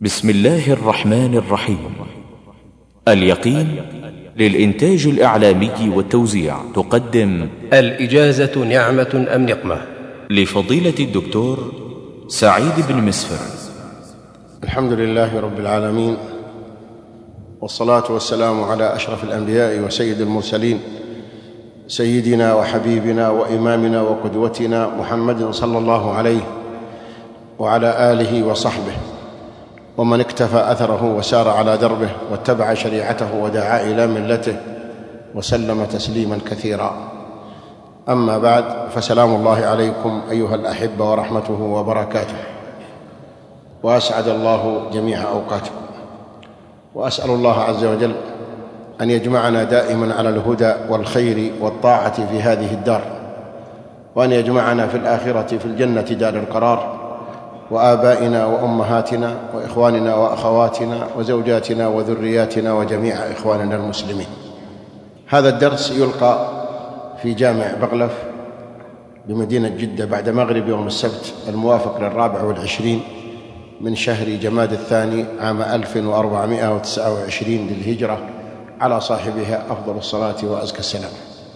بسم الله الرحمن الرحيم. اليقين للإنتاج الإعلامي والتوزيع تقدم الإجازة نعمة أم نقمة؟ لفضيلة الدكتور سعيد بن مسفر. الحمد لله رب العالمين، والصلاة والسلام على أشرف الأنبياء وسيد المرسلين، سيدنا وحبيبنا وإمامنا وقدوتنا محمد صلى الله عليه وعلى آله وصحبه ومن اكتفى أثره وسار على دربه واتبع شريعته ودعا إلى ملته وسلم تسليما كثيرا. أما بعد، فسلام الله عليكم أيها الأحبة ورحمته وبركاته، وأسعد الله جميع أوقاتكم، وأسأل الله عز وجل أن يجمعنا دائما على الهدى والخير والطاعة في هذه الدار، وأن يجمعنا في الآخرة في الجنة دار القرار، وآبائنا وأمهاتنا وإخواننا وأخواتنا وزوجاتنا وذرياتنا وجميع إخواننا المسلمين. هذا الدرس يلقى في جامع بغلف بمدينة جدة بعد مغرب يوم السبت الموافق 24 من شهر جماد الثاني عام 1429 للهجرة، على صاحبها أفضل الصلاة وأزكى السلام،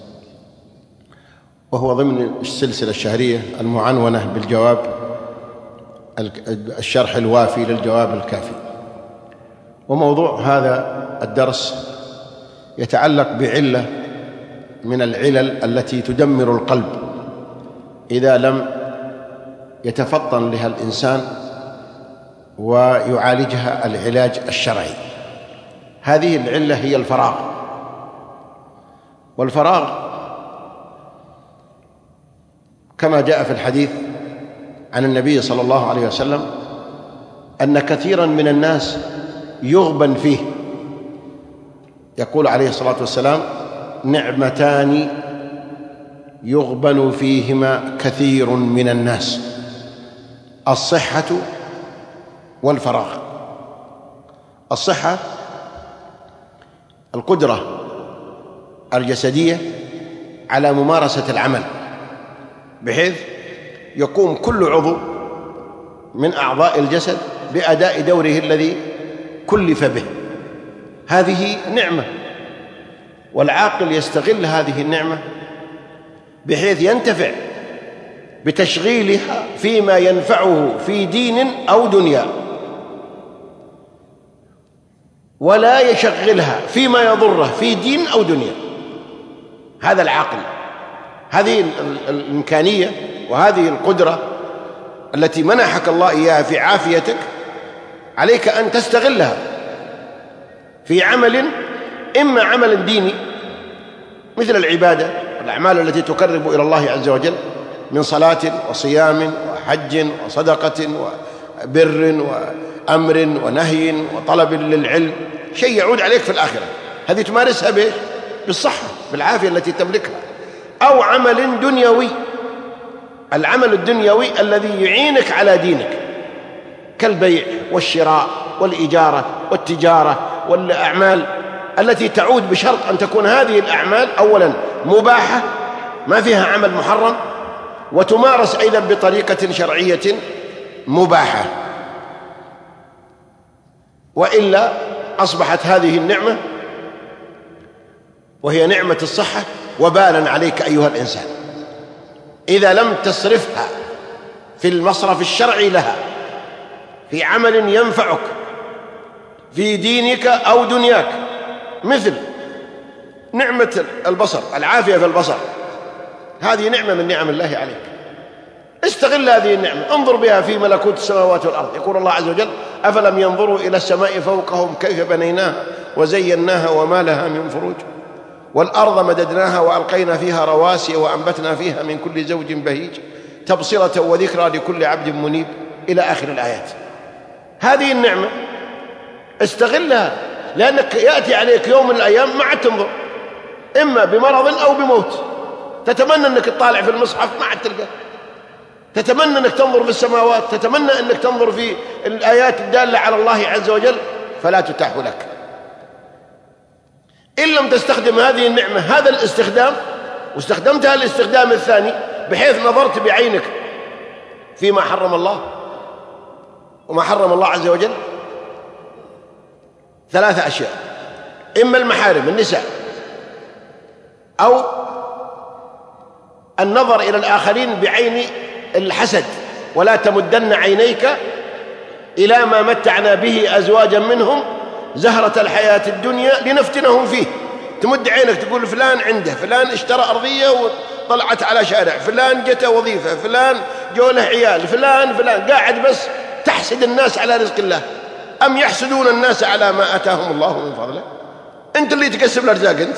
وهو ضمن السلسلة الشهرية المعنونة بالجواب الشرح الوافي للجواب الكافي. وموضوع هذا الدرس يتعلق بعلة من العلل التي تدمر القلب إذا لم يتفطن لها الإنسان ويعالجها العلاج الشرعي. هذه العلة هي الفراغ. والفراغ كما جاء في الحديث عن النبي صلى الله عليه وسلم أن كثيرا من الناس يغبن فيه. يقول عليه الصلاة والسلام: نعمتان يغبن فيهما كثير من الناس، الصحة والفراغ. الصحة القدرة الجسدية على ممارسة العمل، بحيث يقوم كل عضو من أعضاء الجسد بأداء دوره الذي كلف به. هذه نعمة، والعاقل يستغل هذه النعمة بحيث ينتفع بتشغيلها فيما ينفعه في دين أو دنيا، ولا يشغلها فيما يضره في دين أو دنيا. هذا العاقل. هذه الإمكانية وهذه القدرة التي منحك الله إياها في عافيتك، عليك أن تستغلها في عمل، إما عمل ديني مثل العبادة والأعمال التي تقرب إلى الله عز وجل من صلاة وصيام وحج وصدقة وبر وأمر ونهي وطلب للعلم، شيء يعود عليك في الآخرة. هذه تمارسها بالصحة، بالعافية التي تملكها. أو عمل دنيوي، العمل الدنيوي الذي يعينك على دينك، كالبيع والشراء والإجارة والتجارة والأعمال التي تعود بشرط أن تكون هذه الأعمال أولا مباحة ما فيها عمل محرم، وتمارس أيضا بطريقة شرعية مباحة، وإلا أصبحت هذه النعمة وهي نعمة الصحة وبالا عليك أيها الإنسان إذا لم تصرفها في المصرف الشرعي لها في عمل ينفعك في دينك أو دنياك، مثل نعمة البصر، العافية في البصر. هذه نعمة من نعم الله عليك، استغل هذه النعمة، انظر بها في ملكوت السماوات والأرض. يقول الله عز وجل: أفلم ينظروا إلى السماء فوقهم كيف بنيناها وزيناها وما لها من فروج، والأرض مددناها وألقينا فيها رواسي وأنبتنا فيها من كل زوج بهيج تبصرة وذكرى لكل عبد منيب، إلى آخر الآيات. هذه النعمة استغلها، لأنك يأتي عليك يوم من الأيام ما عاد تنظر، إما بمرض أو بموت، تتمنى أنك تطالع في المصحف ما عاد تلقى، تتمنى أنك تنظر في السماوات، تتمنى أنك تنظر في الآيات الدالة على الله عز وجل، فلا تتاح لك. إن لم تستخدم هذه النعمة هذا الاستخدام، واستخدمتها الاستخدام الثاني بحيث نظرت بعينك فيما حرم الله وما حرم الله عز وجل، 3 أشياء: إما المحارم النساء، أو النظر إلى الآخرين بعين الحسد، ولا تمدن عينيك إلى ما متعنا به أزواجا منهم زهرة الحياة الدنيا لنفتنهم فيه. تمد عينك تقول فلان عنده، فلان اشترى أرضية وطلعت على شارع، فلان جته وظيفة، فلان جوله عيال، فلان قاعد بس تحسد الناس على رزق الله. أم يحسدون الناس على ما آتاهم الله من فضله؟ أنت اللي تكسب الأرزاق. أنت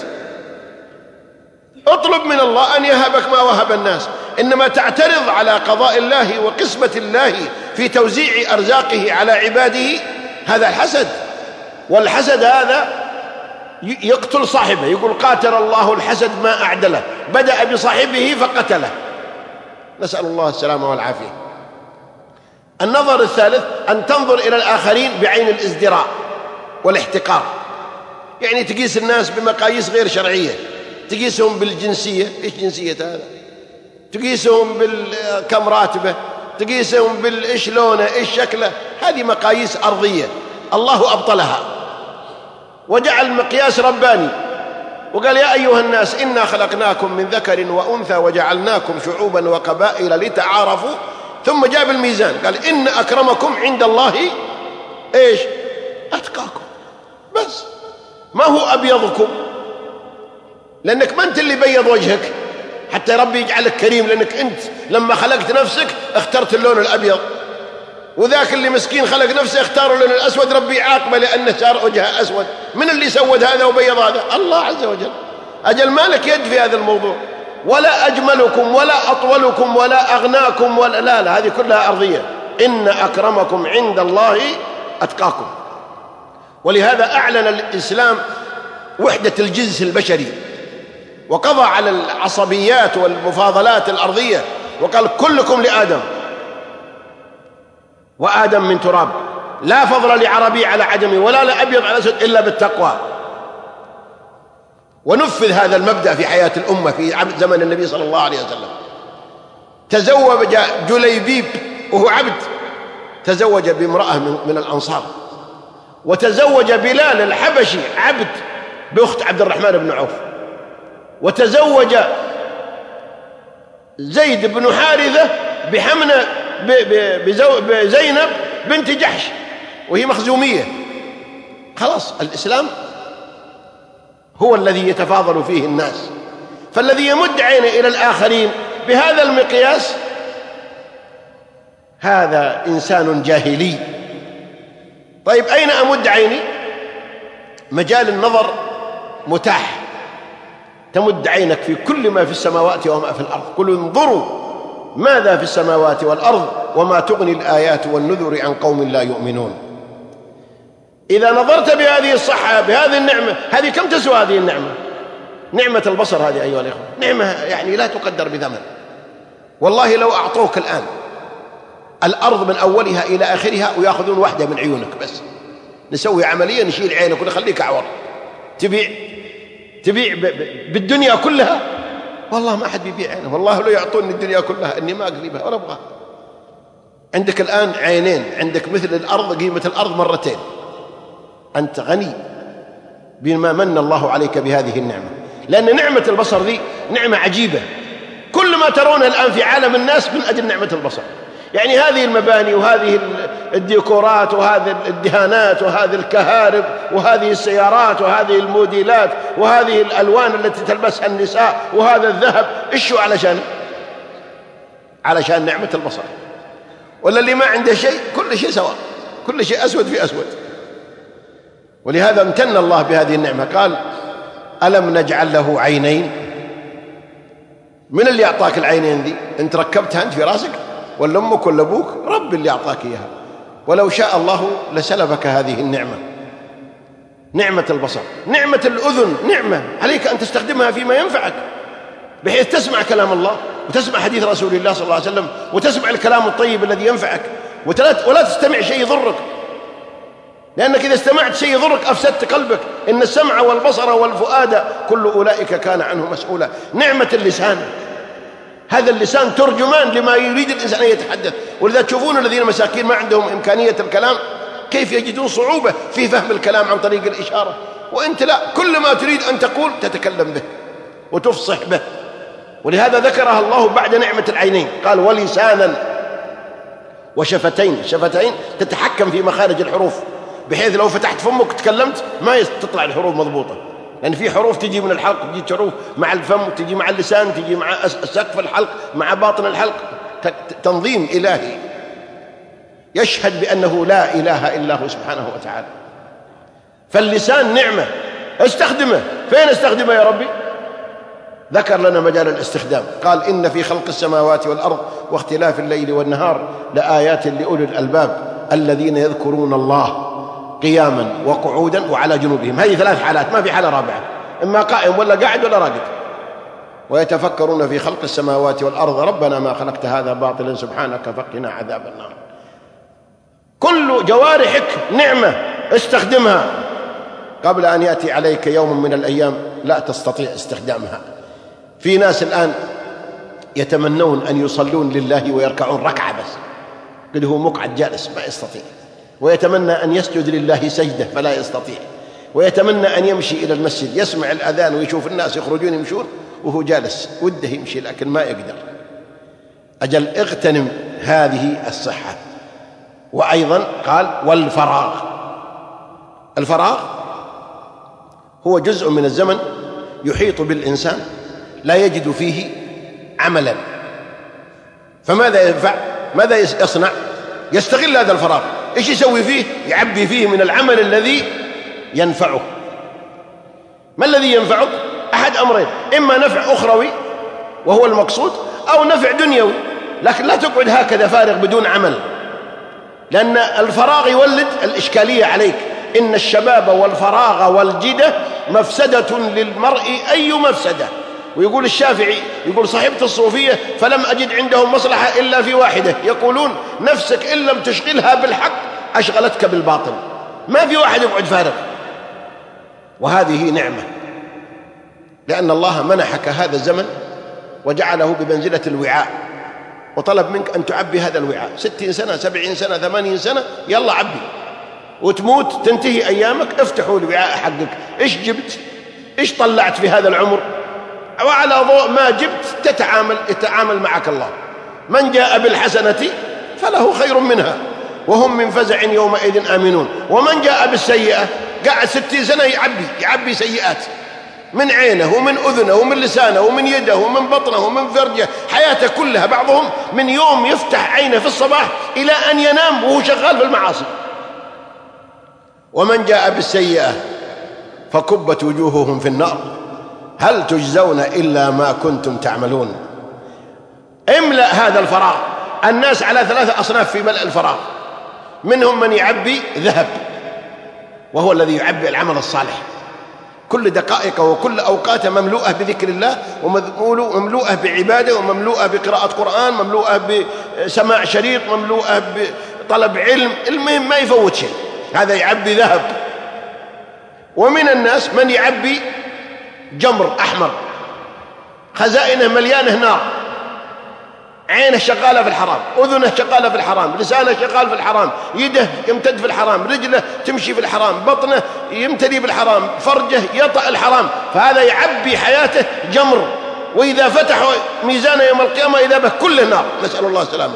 اطلب من الله أن يهبك ما وهب الناس، إنما تعترض على قضاء الله وقسمة الله في توزيع أرزاقه على عباده، هذا الحسد. والحسد هذا يقتل صاحبه، يقول قاتل الله الحسد ما أعدله، بدأ بصاحبه فقتله، نسأل الله السلامة والعافية. النظر الثالث أن تنظر إلى الآخرين بعين الازدراء والاحتقار، يعني تقيس الناس بمقاييس غير شرعية، تقيسهم بالجنسية، إيش جنسية هذا؟ تقيسهم بالكم راتبه، تقيسهم بالإيش لونه، إيش شكله، هذه مقاييس أرضية الله أبطلها وجعل مقياس رباني، وقال يا أيها الناس إنا خلقناكم من ذكر وأنثى وجعلناكم شعوبا وقبائل لتعارفوا، ثم جاب الميزان قال إن أكرمكم عند الله إيش؟ أتقاكم. بس ما هو أبيضكم، لأنك ما أنت اللي بيض وجهك حتى ربي يجعلك كريم، لأنك أنت لما خلقت نفسك اخترت اللون الأبيض، وذاك اللي مسكين خلق نفسه اختار اللون الأسود، ربي عاقبه لأنه صار وجهه أسود. من اللي سود هذا وبيض هذا؟ الله عز وجل. أجل ما لك يد في هذا الموضوع، ولا أجملكم ولا أطولكم ولا أغناكم ولا لا، هذه كلها أرضية. إن أكرمكم عند الله أتقاكم. ولهذا أعلن الإسلام وحدة الجنس البشري، وقضى على العصبيات والمفاضلات الأرضية، وقال كلكم لآدم وآدم من تراب، لا فضل لعربي على عجمي ولا لأبيض على أسود إلا بالتقوى. ونفذ هذا المبدأ في حياة الأمة في زمن النبي صلى الله عليه وسلم. تزوج جليبيب وهو عبد، تزوج بامرأة من الأنصار، وتزوج بلال الحبشي عبد بأخت عبد الرحمن بن عوف، وتزوج زيد بن حارثة بحمنة بزينب بنت جحش وهي مخزومية. خلاص الإسلام هو الذي يتفاضل فيه الناس، فالذي يمد عينه إلى الآخرين بهذا المقياس هذا إنسان جاهلي. طيب أين أمد عيني؟ مجال النظر متاح، تمد عينك في كل ما في السماوات وما في الأرض. قل انظروا ماذا في السماوات والأرض وما تغني الآيات والنذر عن قوم لا يؤمنون. إذا نظرت بهذه الصحة بهذه النعمة، هذه كم تسوى هذه النعمة؟ نعمة البصر هذه أيها الإخوة نعمة يعني لا تقدر بثمن. والله لو أعطوك الآن الأرض من أولها إلى آخرها ويأخذون واحدة من عيونك بس، نسوي عملية نشيل عينك ونخليك أعور، تبيع بالدنيا كلها؟ والله ما أحد بيبيع عينه. والله لو يعطوني الدنيا كلها إني ما أقربها ولا أبغاها. عندك الآن عينين، عندك مثل الأرض، قيمة الأرض مرتين، أنت غني بما من الله عليك بهذه النعمة. لأن نعمة البصر ذي نعمة عجيبة، كل ما ترونه الآن في عالم الناس من أجل نعمة البصر. يعني هذه المباني وهذه الديكورات وهذه الدهانات وهذه الكهارب وهذه السيارات وهذه الموديلات وهذه الألوان التي تلبسها النساء وهذا الذهب، إيش هو؟ علشان نعمة البصر. ولا اللي ما عنده شيء كل شيء سواء، كل شيء أسود في أسود. ولهذا امتن الله بهذه النعمة، قال ألم نجعل له عينين؟ من اللي أعطاك العينين ذي؟ أنت ركبتها أنت في راسك ولا أمك ولا أبوك؟ رب اللي أعطاك إياها. ولو شاء الله لسلبك هذه النعمة، نعمة البصر. نعمة الأذن نعمة عليك أن تستخدمها فيما ينفعك، بحيث تسمع كلام الله وتسمع حديث رسول الله صلى الله عليه وسلم وتسمع الكلام الطيب الذي ينفعك، ولا تستمع شيء يضرك، لأنك إذا استمعت شيء يضرك أفسدت قلبك. إن السمع والبصر والفؤاد كل أولئك كان عنه مسؤولا. نعمة اللسان، هذا اللسان ترجمان لما يريد الإنسان أن يتحدث. ولذا تشوفون الذين مساكين ما عندهم إمكانية الكلام كيف يجدون صعوبة في فهم الكلام عن طريق الإشارة، وأنت لا، كل ما تريد أن تقول تتكلم به وتفصح به. ولهذا ذكرها الله بعد نعمة العينين، قال ولسانا وشفتين. شفتين تتحكم في مخارج الحروف، بحيث لو فتحت فمك تكلمت ما تطلع الحروف مضبوطة، لأن في حروف تجي من الحلق، تجي حروف مع الفم، تجي مع اللسان، تجي مع سقف الحلق، مع باطن الحلق، تنظيم إلهي يشهد بأنه لا إله إلا هو سبحانه وتعالى. فاللسان نعمة، استخدمه. فين استخدمه يا ربي؟ ذكر لنا مجال الاستخدام، قال إن في خلق السماوات والأرض واختلاف الليل والنهار لآيات لأولي الألباب الذين يذكرون الله قياما وقعودا وعلى جنوبهم. هذه 3 حالات، ما في حالة رابعة، إما قائم ولا قاعد ولا راقد. ويتفكرون في خلق السماوات والأرض ربنا ما خلقت هذا باطلا سبحانك فقنا عذاب النار. كل جوارحك نعمة، استخدمها قبل أن يأتي عليك يوم من الأيام لا تستطيع استخدامها. في ناس الآن يتمنون أن يصلون لله ويركعون ركعة بس، قد هو مقعد جالس ما يستطيع، ويتمنى أن يسجد لله سجدة فلا يستطيع، ويتمنى أن يمشي إلى المسجد يسمع الأذان ويشوف الناس يخرجون يمشون وهو جالس وده يمشي لكن ما يقدر. أجل اغتنم هذه الصحة. وأيضا قال والفراغ. الفراغ هو جزء من الزمن يحيط بالإنسان لا يجد فيه عملا، فماذا ينفع؟ ماذا يصنع؟ يستغل هذا الفراغ. إيش يسوي فيه؟ يعبي فيه من العمل الذي ينفعه. ما الذي ينفعك؟ أحد أمرين، إما نفع أخروي وهو المقصود، أو نفع دنيوي. لكن لا تقعد هكذا فارغ بدون عمل، لأن الفراغ يولد الإشكالية عليك. إن الشباب والفراغ والجدة مفسدة للمرء أي مفسدة. ويقول الشافعي، يقول صحبت الصوفية فلم أجد عندهم مصلحة إلا في واحدة، يقولون نفسك إن لم تشغلها بالحق أشغلتك بالباطل. ما في واحد يقعد فارغ، وهذه نعمة، لأن الله منحك هذا الزمن وجعله بمنزلة الوعاء، وطلب منك أن تعبي هذا الوعاء. 60 سنة 70 سنة 80 سنة يلا عبي، وتموت تنتهي أيامك. افتحوا الوعاء حقك، إيش جبت؟ إيش طلعت في هذا العمر؟ وعلى ضوء ما جبت يتعامل معك الله. من جاء بالحسنة فله خير منها وهم من فزع يومئذ آمنون، ومن جاء بالسيئة قاعد 60 سنة يعبي سيئات من عينه ومن أذنه ومن لسانه ومن يده ومن بطنه ومن فرجه، حياته كلها. بعضهم من يوم يفتح عينه في الصباح إلى أن ينام وهو شغال في المعاصي. ومن جاء بالسيئة فكبت وجوههم في النار هل تجزون إلا ما كنتم تعملون. املأ هذا الفراغ. الناس على 3 أصناف في ملء الفراغ، منهم من يعبي ذهب، وهو الذي يعبي العمل الصالح، كل دقائقه وكل أوقاته مملوءة بذكر الله، ومملوءة بعبادة، ومملوءة بقراءة قرآن، مملوءة بسماع شريط، مملوءة بطلب علم. المهم ما يفوت شيء، هذا يعبي ذهب. ومن الناس من يعبي جمر أحمر، خزائنه مليانه نار، عينه شغالة في الحرام، أذنه شغالة في الحرام، لسانه شغال في الحرام، يده يمتد في الحرام، رجله تمشي في الحرام، بطنه يمتلي بالحرام، فرجه يطأ الحرام. فهذا يعبي حياته جمر، وإذا فتحوا ميزانه يوم القيامة إذا به كله نار، نسأل الله السلامة.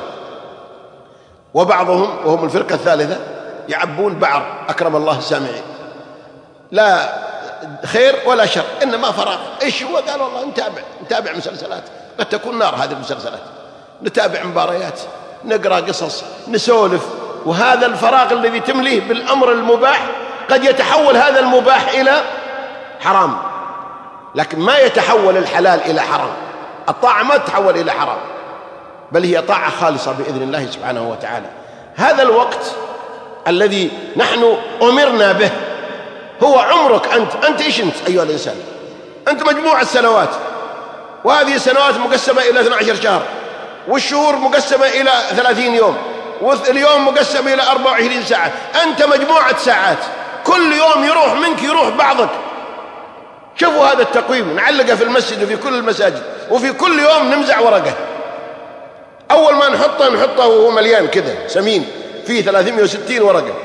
وبعضهم وهم الفرقة الثالثة يعبون بعر، أكرم الله السامعين، لا خير ولا شر إنما فراغ. إيش هو؟ قال والله نتابع مسلسلات، قد تكون نار هذه المسلسلات، نتابع مباريات، نقرأ قصص، نسولف. وهذا الفراغ الذي تمليه بالأمر المباح قد يتحول هذا المباح إلى حرام، لكن ما يتحول الحلال إلى حرام. الطاعة ما تتحول إلى حرام، بل هي طاعة خالصة بإذن الله سبحانه وتعالى. هذا الوقت الذي نحن أمرنا به هو عمرك أنت إيش أنت أيها الإنسان؟ أنت مجموعة سنوات، وهذه السنوات مقسمة إلى 12 شهر، والشهور مقسمة إلى 30 يوم، واليوم مقسم إلى 24 ساعة. أنت مجموعة ساعات، كل يوم يروح منك يروح بعضك. شوفوا هذا التقويم نعلقه في المسجد وفي كل المساجد، وفي كل يوم نمزع ورقة. أول ما نحطه وهو مليان كذا سمين، فيه 360 ورقة.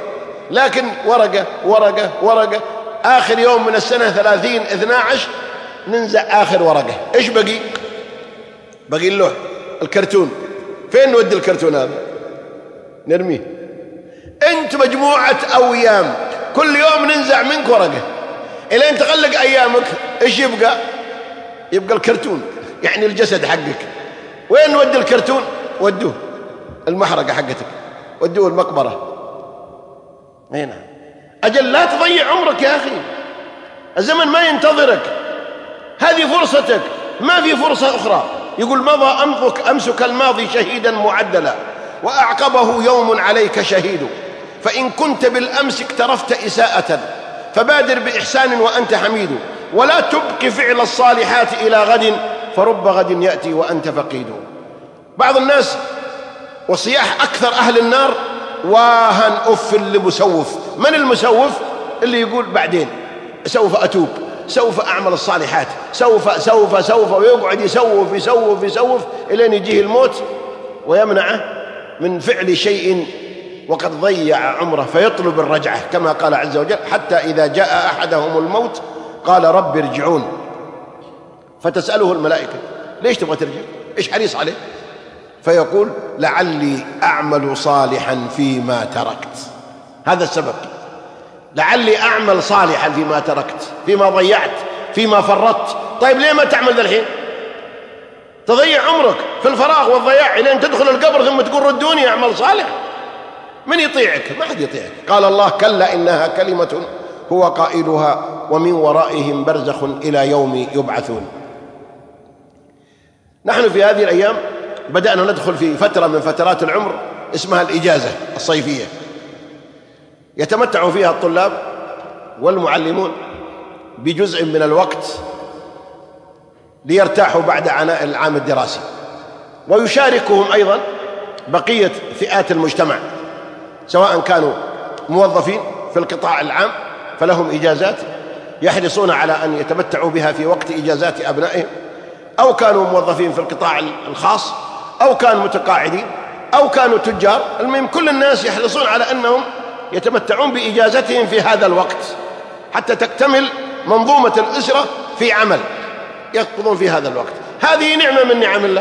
لكن ورقة ورقة ورقة. آخر يوم من السنة 30/12 ننزع آخر ورقة. إيش بقي؟ بقي اللوح الكرتون. فين نودي الكرتون هذا؟ نرميه. أنت مجموعة أيام كل يوم ننزع منك ورقة إلى أن تغلق أيامك. إيش يبقى؟ يبقى الكرتون، يعني الجسد حقك. وين نودي الكرتون؟ ودوه المحرقة حقتك، ودوه المقبرة. هنا أجل لا تضيع عمرك يا أخي، الزمن ما ينتظرك، هذه فرصتك، ما في فرصة أخرى. يقول مضى أمسك الماضي شهيدا معدلا وأعقبه يوم عليك شهيد، فإن كنت بالأمس اقترفت إساءة فبادر بإحسان وأنت حميد، ولا تبقي فعل الصالحات إلى غد فرب غد يأتي وأنت فقيد. بعض الناس وصياح أكثر أهل النار واها أف لمسوف. من المسوف؟ اللي يقول بعدين سوف أتوب، سوف أعمل الصالحات، سوف سوف سوف، ويقعد يسوف يسوف يسوف إلى أن يجيه الموت ويمنعه من فعل شيء وقد ضيع عمره، فيطلب الرجعة كما قال عز وجل: حتى إذا جاء أحدهم الموت قال رب ارجعون. فتسأله الملائكة: ليش تبغى ترجع؟ إيش حريص عليه؟ فيقول: لعلي أعمل صالحا فيما تركت. هذا السبب، لعلي أعمل صالحا فيما تركت، فيما ضيعت، فيما فرطت. طيب ليه ما تعمل ذا الحين؟ تضيع عمرك في الفراغ والضياع إلى أن تدخل القبر ثم تقول ردوني أعمل صالح. من يطيعك؟ ما حد يطيعك. قال الله: كلا إنها كلمة هو قائلها ومن ورائهم برزخ إلى يوم يبعثون. نحن في هذه الأيام بدأنا ندخل في فترة من فترات العمر اسمها الإجازة الصيفية، يتمتع فيها الطلاب والمعلمون بجزء من الوقت ليرتاحوا بعد عناء العام الدراسي، ويشاركهم أيضا بقية فئات المجتمع، سواء كانوا موظفين في القطاع العام فلهم إجازات يحرصون على أن يتمتعوا بها في وقت إجازات أبنائهم، أو كانوا موظفين في القطاع الخاص، أو كانوا متقاعدين، أو كانوا تجار. المهم كل الناس يحرصون على أنهم يتمتعون بإجازتهم في هذا الوقت حتى تكتمل منظومة الأسرة في عمل يقضون في هذا الوقت. هذه نعمة من نعم الله.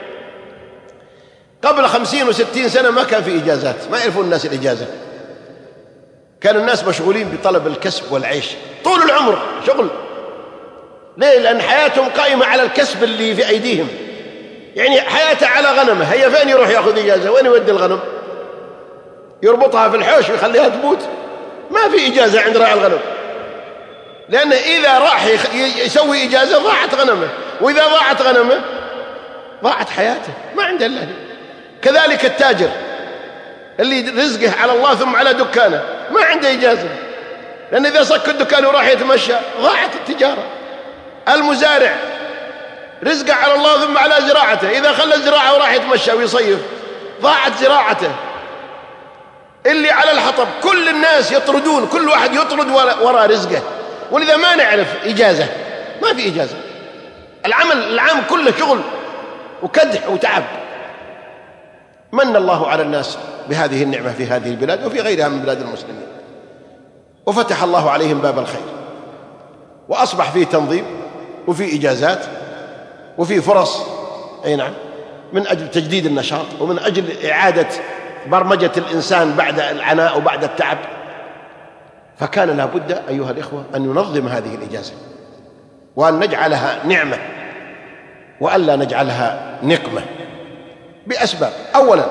قبل 50 و60 سنة ما كان في إجازات، ما يعرفون الناس الإجازة، كان الناس مشغولين بطلب الكسب والعيش طول العمر شغل. ليه؟ لأن حياتهم قائمة على الكسب اللي في أيديهم، يعني حياته على غنمه. هي فين يروح يأخذ إجازة؟ وين يودي الغنم؟ يربطها في الحوش ويخليها تموت؟ ما في إجازة عند راعي الغنم، لأنه إذا راح يسوي إجازة ضاعت غنمه، وإذا ضاعت غنمه ضاعت حياته، ما عنده إلا هي. كذلك التاجر اللي رزقه على الله ثم على دكانه ما عنده إجازة، لأن إذا صك الدكان وراح يتمشى ضاعت التجارة. المزارع رزقه على الله ثم على زراعته، إذا خلى الزراعة وراح يتمشى ويصيف ضاعت زراعته. اللي على الحطب كل الناس يطردون، كل واحد يطرد وراء رزقه، ولذا ما نعرف إجازة، ما في إجازة. العام كله شغل وكدح وتعب. من الله على الناس بهذه النعمة في هذه البلاد وفي غيرها من بلاد المسلمين، وفتح الله عليهم باب الخير، وأصبح فيه تنظيم وفي إجازات وفي فرص، أي نعم، من أجل تجديد النشاط ومن أجل إعادة برمجة الإنسان بعد العناء وبعد التعب. فكان لا بد أيها الإخوة أن ننظم هذه الإجازة وأن نجعلها نعمة وألا نجعلها نقمة بأسباب. أولا،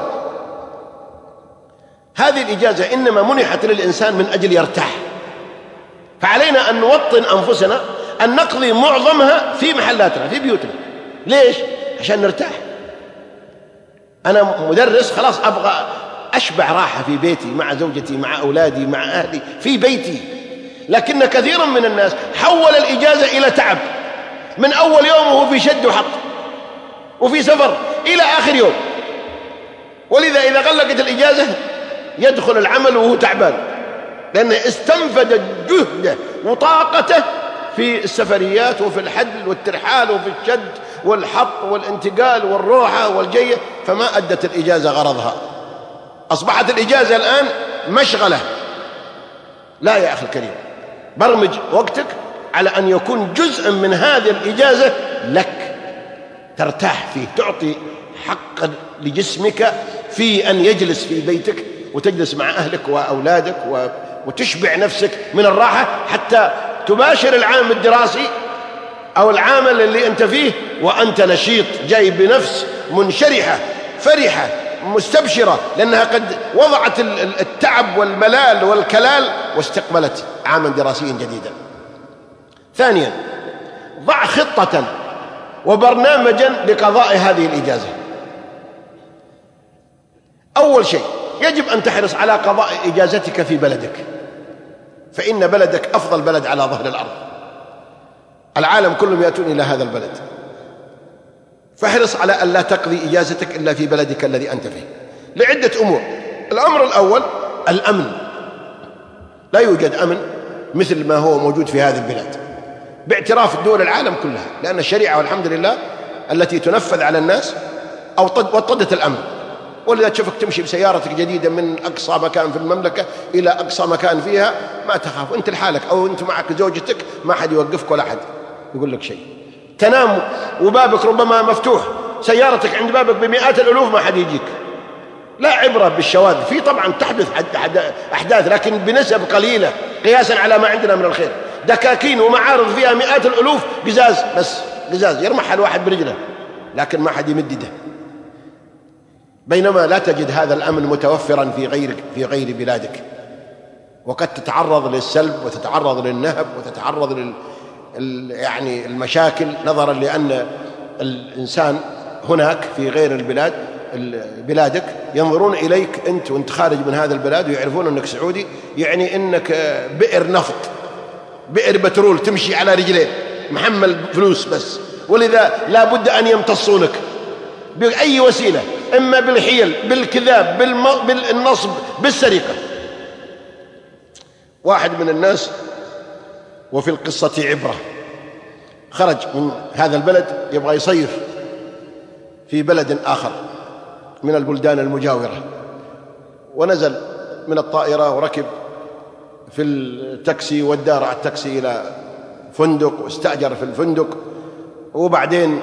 هذه الإجازة إنما منحت للإنسان من أجل يرتاح، فعلينا أن نوطن أنفسنا أن نقضي معظمها في محلاتنا في بيوتنا. ليش؟ عشان نرتاح. أنا مدرس، خلاص أبغى أشبع راحة في بيتي مع زوجتي مع أولادي مع أهلي في بيتي. لكن كثيرا من الناس حول الإجازة إلى تعب، من أول يوم وهو في شد وحط وفي سفر إلى آخر يوم. ولذا إذا غلقت الإجازة يدخل العمل وهو تعبان، لأنه استنفد جهده وطاقته في السفريات وفي الحل والترحال وفي الشد والحط والانتقال والروحة والجية، فما أدت الإجازة غرضها. أصبحت الإجازة الآن مشغلة لا يا أخي الكريم، برمج وقتك على أن يكون جزء من هذه الإجازة لك ترتاح فيه، تعطي حقا لجسمك في أن يجلس في بيتك وتجلس مع أهلك وأولادك وتشبع نفسك من الراحة حتى تباشر العام الدراسي أو العمل اللي أنت فيه وأنت نشيط، جاي بنفس منشرحة فرحة مستبشرة، لأنها قد وضعت التعب والملال والكلال واستقبلت عاما دراسيا جديدا. ثانيا، ضع خطة وبرنامجا لقضاء هذه الإجازة. أول شيء يجب أن تحرص على قضاء إجازتك في بلدك، فإن بلدك أفضل بلد على ظهر الأرض، العالم كلهم يأتون إلى هذا البلد، فاحرص على أن لا تقضي إجازتك إلا في بلدك الذي أنت فيه لعدة أمور. الأمر الأول الأمن، لا يوجد أمن مثل ما هو موجود في هذه البلاد باعتراف دول العالم كلها، لأن الشريعة والحمد لله التي تنفذ على الناس وطدت الأمن، ولذا تشوفك تمشي بسيارتك جديدة من أقصى مكان في المملكة إلى أقصى مكان فيها ما تخاف، أنت لحالك أو أنت معك زوجتك ما حد يوقفك ولا حد يقول لك شيء. تنام وبابك ربما مفتوح، سيارتك عند بابك بمئات الألوف ما حد يجيك. لا عبرة بالشواذ، في طبعا تحدث أحداث لكن بنسب قليلة قياسا على ما عندنا من الخير. دكاكين ومعارض فيها مئات الألوف، قزاز بس قزاز يرمح الواحد برجله لكن ما حد يمد يده. بينما لا تجد هذا الأمن متوفرا في غير بلادك، وقد تتعرض للسلب وتتعرض للنهب وتتعرض يعني المشاكل، نظرا لأن الإنسان هناك في غير بلادك ينظرون إليك أنت وأنت خارج من هذا البلاد ويعرفون أنك سعودي، يعني أنك بئر نفط بئر بترول تمشي على رجلين محمل فلوس بس، ولذا لا بد أن يمتصونك بأي وسيلة، إما بالحيل بالكذاب بالنصب بالسرقة. واحد من الناس وفي القصة عبرة، خرج من هذا البلد يبغى يصيف في بلد آخر من البلدان المجاورة، ونزل من الطائرة وركب في التاكسي ودار على التاكسي إلى فندق واستأجر في الفندق، وبعدين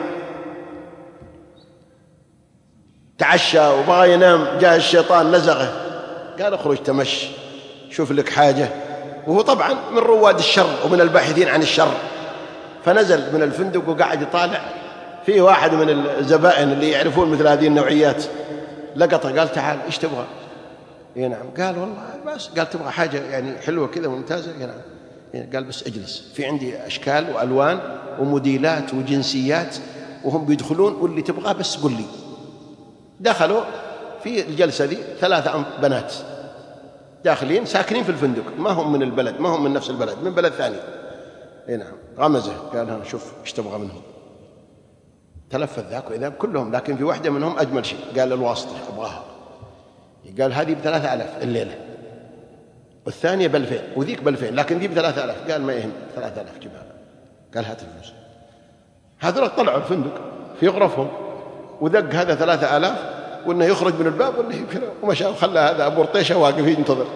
تعشى وبغى ينام، جاء الشيطان نزغه قال اخرج تمشي شوف لك حاجة، وهو طبعا من رواد الشر ومن الباحثين عن الشر، فنزل من الفندق وقعد يطالع في واحد من الزبائن اللي يعرفون مثل هذه النوعيات، لقطه قال تعال ايش تبغى؟ اي نعم. قال والله بس، قال تبغى حاجة يعني حلوة كذا ممتازة؟ اي نعم. قال بس اجلس، في عندي أشكال وألوان وموديلات وجنسيات وهم بيدخلون واللي تبغاه بس قل لي. دخلوا في الجلسة دي 3 بنات داخلين ساكنين في الفندق، ما هم من البلد، ما هم من نفس البلد، من بلد ثاني. اي نعم. غمزه قال ها شوف ايش تبغى منهم؟ تلفت ذاك وإذا كلهم، لكن في واحدة منهم أجمل شيء، قال الواسطة أبغاها. قال هذه ب3000 الليلة، والثانية ب2000 وذيك ب2000، لكن دي ب3000. قال ما يهم 3000 جيبها. قال هات الفلوس. هذول طلعوا الفندق في غرفهم وذق هذا 3000 وإنه يخرج من الباب وإنه يمشي، ومشى وخلى هذا أبو رطيشة واقف ينتظر.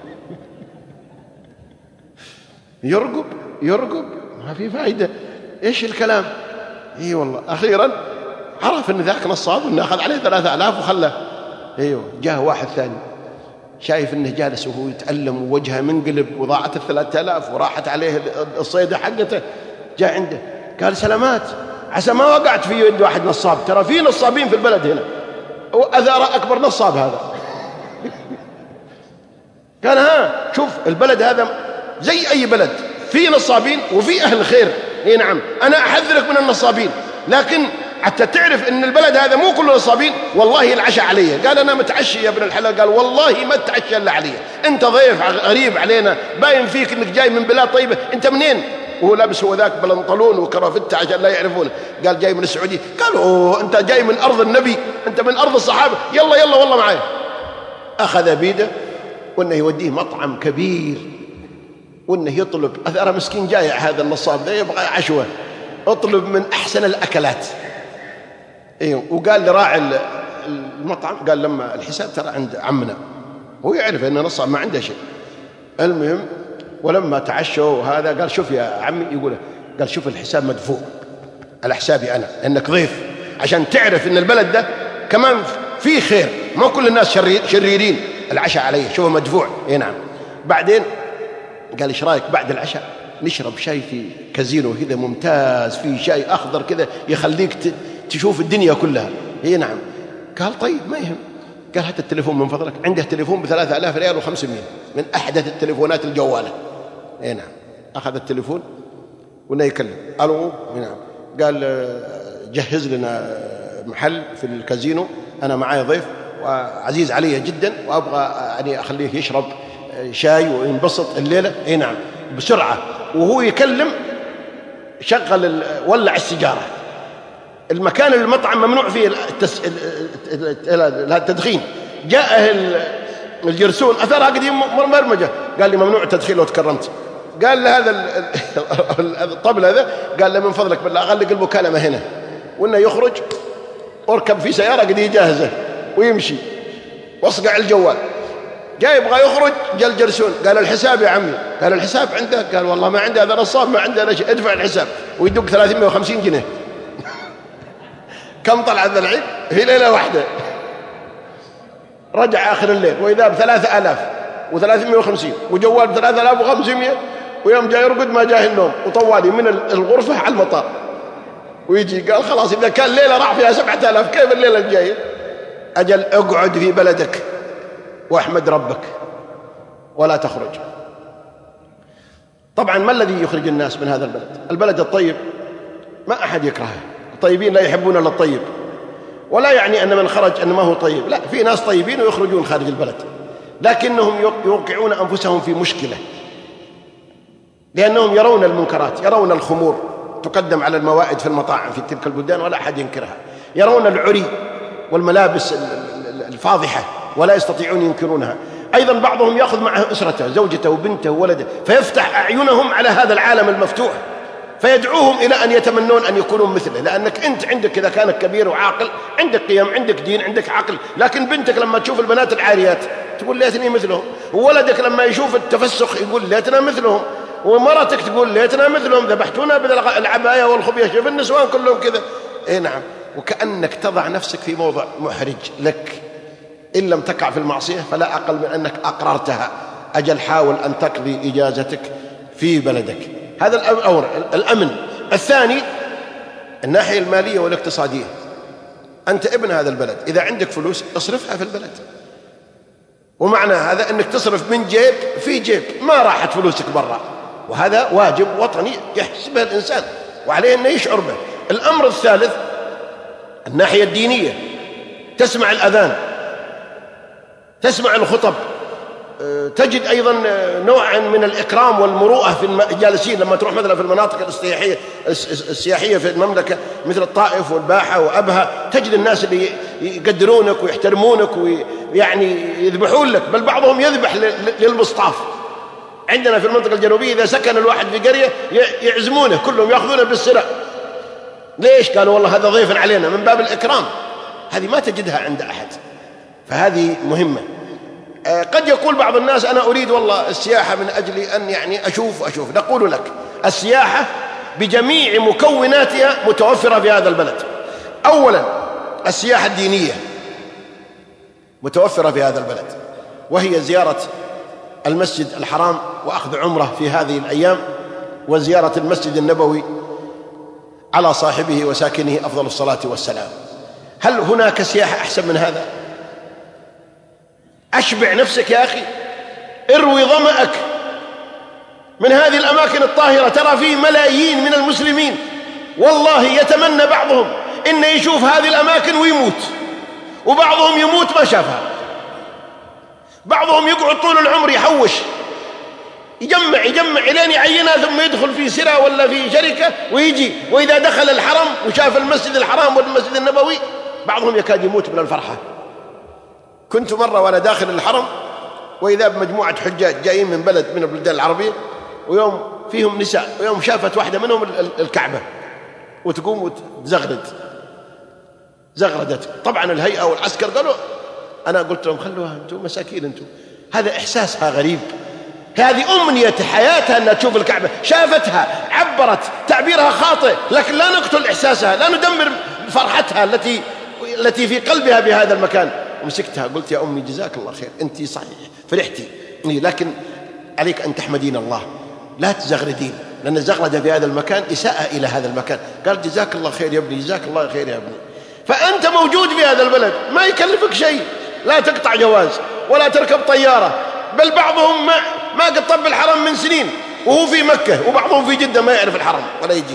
يرقب ما في فائدة، إيش الكلام؟ إيه والله أخيرا عرف إن ذاك نصاب وإنه أخذ عليه 3000 وخلاه. أيوه. جاء واحد ثاني شايف إنه جالس وهو يتألم ووجهه منقلب وضاعت 3000 وراحت عليه الصيدة حقته، جاء عنده قال سلامات، عسى ما وقعت في يد واحد نصاب، ترى في نصابين في البلد هنا وأثار أكبر نصاب هذا. قال ها شوف البلد هذا زي أي بلد، في نصابين وفي أهل خير. اي نعم. أنا أحذرك من النصابين، لكن حتى تعرف أن البلد هذا مو كله نصابين. والله العشاء علي. قال أنا متعشي يا ابن الحلال. قال والله ما تتعشى إلا علي، أنت ضيف غريب علينا، باين فيك أنك جاي من بلاد طيبة. أنت منين؟ وهو لابس هو ذاك بلنطلون وكرافتة عشان لا يعرفونه. قال جاي من السعودية. قالوا أنت جاي من أرض النبي، أنت من أرض الصحابة، يلا والله معايا. أخذ بيده وأنه يوديه مطعم كبير وأنه يطلب، أثر مسكين جايع هذا النصاب ده يبغى عشوة، اطلب من أحسن الأكلات. ايوه. وقال لراعي المطعم، قال لما الحساب ترى عند عمنا، هو يعرف أن نصاب ما عنده شيء. المهم ولما تعشوا هذا قال شوف يا عمي، يقول قال شوف الحساب مدفوع على حسابي أنا لأنك ضيف، عشان تعرف إن البلد ده كمان فيه خير، ما كل الناس شريرين. العشاء علي شوفه مدفوع. نعم. بعدين قال إيش رأيك بعد العشاء نشرب شاي في كازينو كذا ممتاز، فيه شاي أخضر كذا يخليك تشوف الدنيا كلها. نعم. قال طيب ما يهم. قال هات التليفون من فضلك. عنده تليفون ب3,000 ريال و500 من أحدث التليفونات الجوالة. نعم. أخذ التليفون وإنه يكلم. ألو. نعم. قال جهز لنا محل في الكازينو، أنا معايا ضيف وعزيز علي جدا وأبغى يعني أخليه يشرب شاي وينبسط الليلة. نعم. بسرعة وهو يكلم شغل ولع السيجارة. المكان المطعم ممنوع فيه التدخين. جاء الجرسون أثرها قديم مرمجة، قال لي ممنوع التدخين لو تكرمت. قال له هذا الطبل هذا، قال له من فضلك بالله أغلق المكالمة هنا، وإنه يخرج واركب في سيارة قد جاهزة ويمشي واصقع الجوال. جاء يبغى يخرج، جاء الجرسون قال الحساب يا عمي. قال الحساب عندك؟ قال والله ما عندي، هذا نصاب ما عندي أنا شيء، ادفع الحساب. ويدق 350 جنيه. كم طلع هذا العيد؟ في ليلة واحدة. رجع آخر الليل وإذا ب3,350 وجوال ب3,500، ويوم جاء يرقد ما جاه النوم، وطوالي من الغرفة على المطار. ويجي قال خلاص إذا كان ليلة راح فيها 7,000 كيف الليلة الجاية؟ أجل اقعد في بلدك واحمد ربك ولا تخرج. طبعا ما الذي يخرج الناس من هذا البلد؟ البلد الطيب ما أحد يكرهه، الطيبين لا يحبون إلا الطيب. ولا يعني أن من خرج أن ما هو طيب، لا، في ناس طيبين ويخرجون خارج البلد، لكنهم يوقعون أنفسهم في مشكلة، لأنهم يرون المنكرات، يرون الخمور تقدم على الموائد في المطاعم في تلك البلدان ولا أحد ينكرها، يرون العري والملابس الفاضحة ولا يستطيعون ينكرونها. أيضا بعضهم يأخذ معه أسرته، زوجته وبنته وولده، فيفتح أعينهم على هذا العالم المفتوح، فيدعوهم إلى أن يتمنون أن يكونوا مثله. لأنك أنت عندك إذا كانك كبير وعاقل، عندك قيم، عندك دين، عندك عقل، لكن بنتك لما تشوف البنات العاريات تقول ليتني مثلهم، وولدك لما يشوف التفسخ يقول ليتنا مثلهم، ومرتك تقول ليتنا مثلهم، ذبحتونا بالعباية والخبية، شوف النسوان كلهم كذا. نعم. وكأنك تضع نفسك في موضع محرج لك، إن لم تقع في المعصية فلا أقل من أنك أقررتها. أجل حاول أن تقضي إجازتك في بلدك. هذا الأمر الأمن. الثاني الناحية المالية والاقتصادية. أنت ابن هذا البلد، إذا عندك فلوس اصرفها في البلد، ومعنى هذا أنك تصرف من جيب في جيب، ما راحت فلوسك برا، وهذا واجب وطني يحسبه الإنسان وعليه أنه يشعر به. الأمر الثالث الناحية الدينية. تسمع الأذان، تسمع الخطب، تجد أيضا نوعا من الإكرام والمروءة في الجالسين. لما تروح مثلا في المناطق السياحية في المملكة مثل الطائف والباحة وأبها، تجد الناس اللي يقدرونك ويحترمونك ويعني يذبحون لك، بل بعضهم يذبح للمصطاف. عندنا في المنطقة الجنوبية إذا سكن الواحد في قرية يعزمونه كلهم، يأخذونه بالسرع. ليش؟ قالوا والله هذا ضيف علينا، من باب الإكرام. هذه ما تجدها عند أحد، فهذه مهمة. قد يقول بعض الناس أنا أريد والله السياحة من أجل أن يعني أشوف. نقول لك السياحة بجميع مكوناتها متوفرة في هذا البلد. أولا السياحة الدينية متوفرة في هذا البلد، وهي زيارة المسجد الحرام وأخذ عمرة في هذه الأيام، وزيارة المسجد النبوي على صاحبه وساكنه أفضل الصلاة والسلام. هل هناك سياحة أحسن من هذا؟ أشبع نفسك يا أخي، اروي ظمأك من هذه الأماكن الطاهرة. ترى فيه ملايين من المسلمين والله يتمنى بعضهم إن يشوف هذه الأماكن ويموت، وبعضهم يموت ما شافها. بعضهم يقعد طول العمر يحوش، يجمع إلين يعينها، ثم يدخل في سرة ولا في شركة ويجي، وإذا دخل الحرم وشاف المسجد الحرام والمسجد النبوي بعضهم يكاد يموت من الفرحة. كنت مرة وأنا داخل الحرم وإذا بمجموعة حجاج جايين من بلد من البلدان العربية، ويوم فيهم نساء، ويوم شافت واحدة منهم الكعبة وتقوم زغردت. طبعا الهيئة والعسكر قالوا، أنا قلت لهم خلوها، أنتم مساكين أنتم، هذا إحساسها غريب، هذه أمنية حياتها أنها تشوف الكعبة، شافتها، عبرت تعبيرها خاطئ، لكن لا نقتل إحساسها، لا ندمر فرحتها التي في قلبها بهذا المكان. ومسكتها قلت يا أمي جزاك الله خير، أنت صحيح فرحتي، لكن عليك أن تحمدين الله، لا تزغردين، لأن الزغردة في هذا المكان إساءة إلى هذا المكان. قال جزاك الله خير يا ابني، جزاك الله خير يا ابني. فأنت موجود في هذا البلد، ما يكلفك شيء، لا تقطع جواز ولا تركب طيارة، بل بعضهم ما قد طب الحرم من سنين وهو في مكة، وبعضهم في جدة ما يعرف الحرم ولا يجي،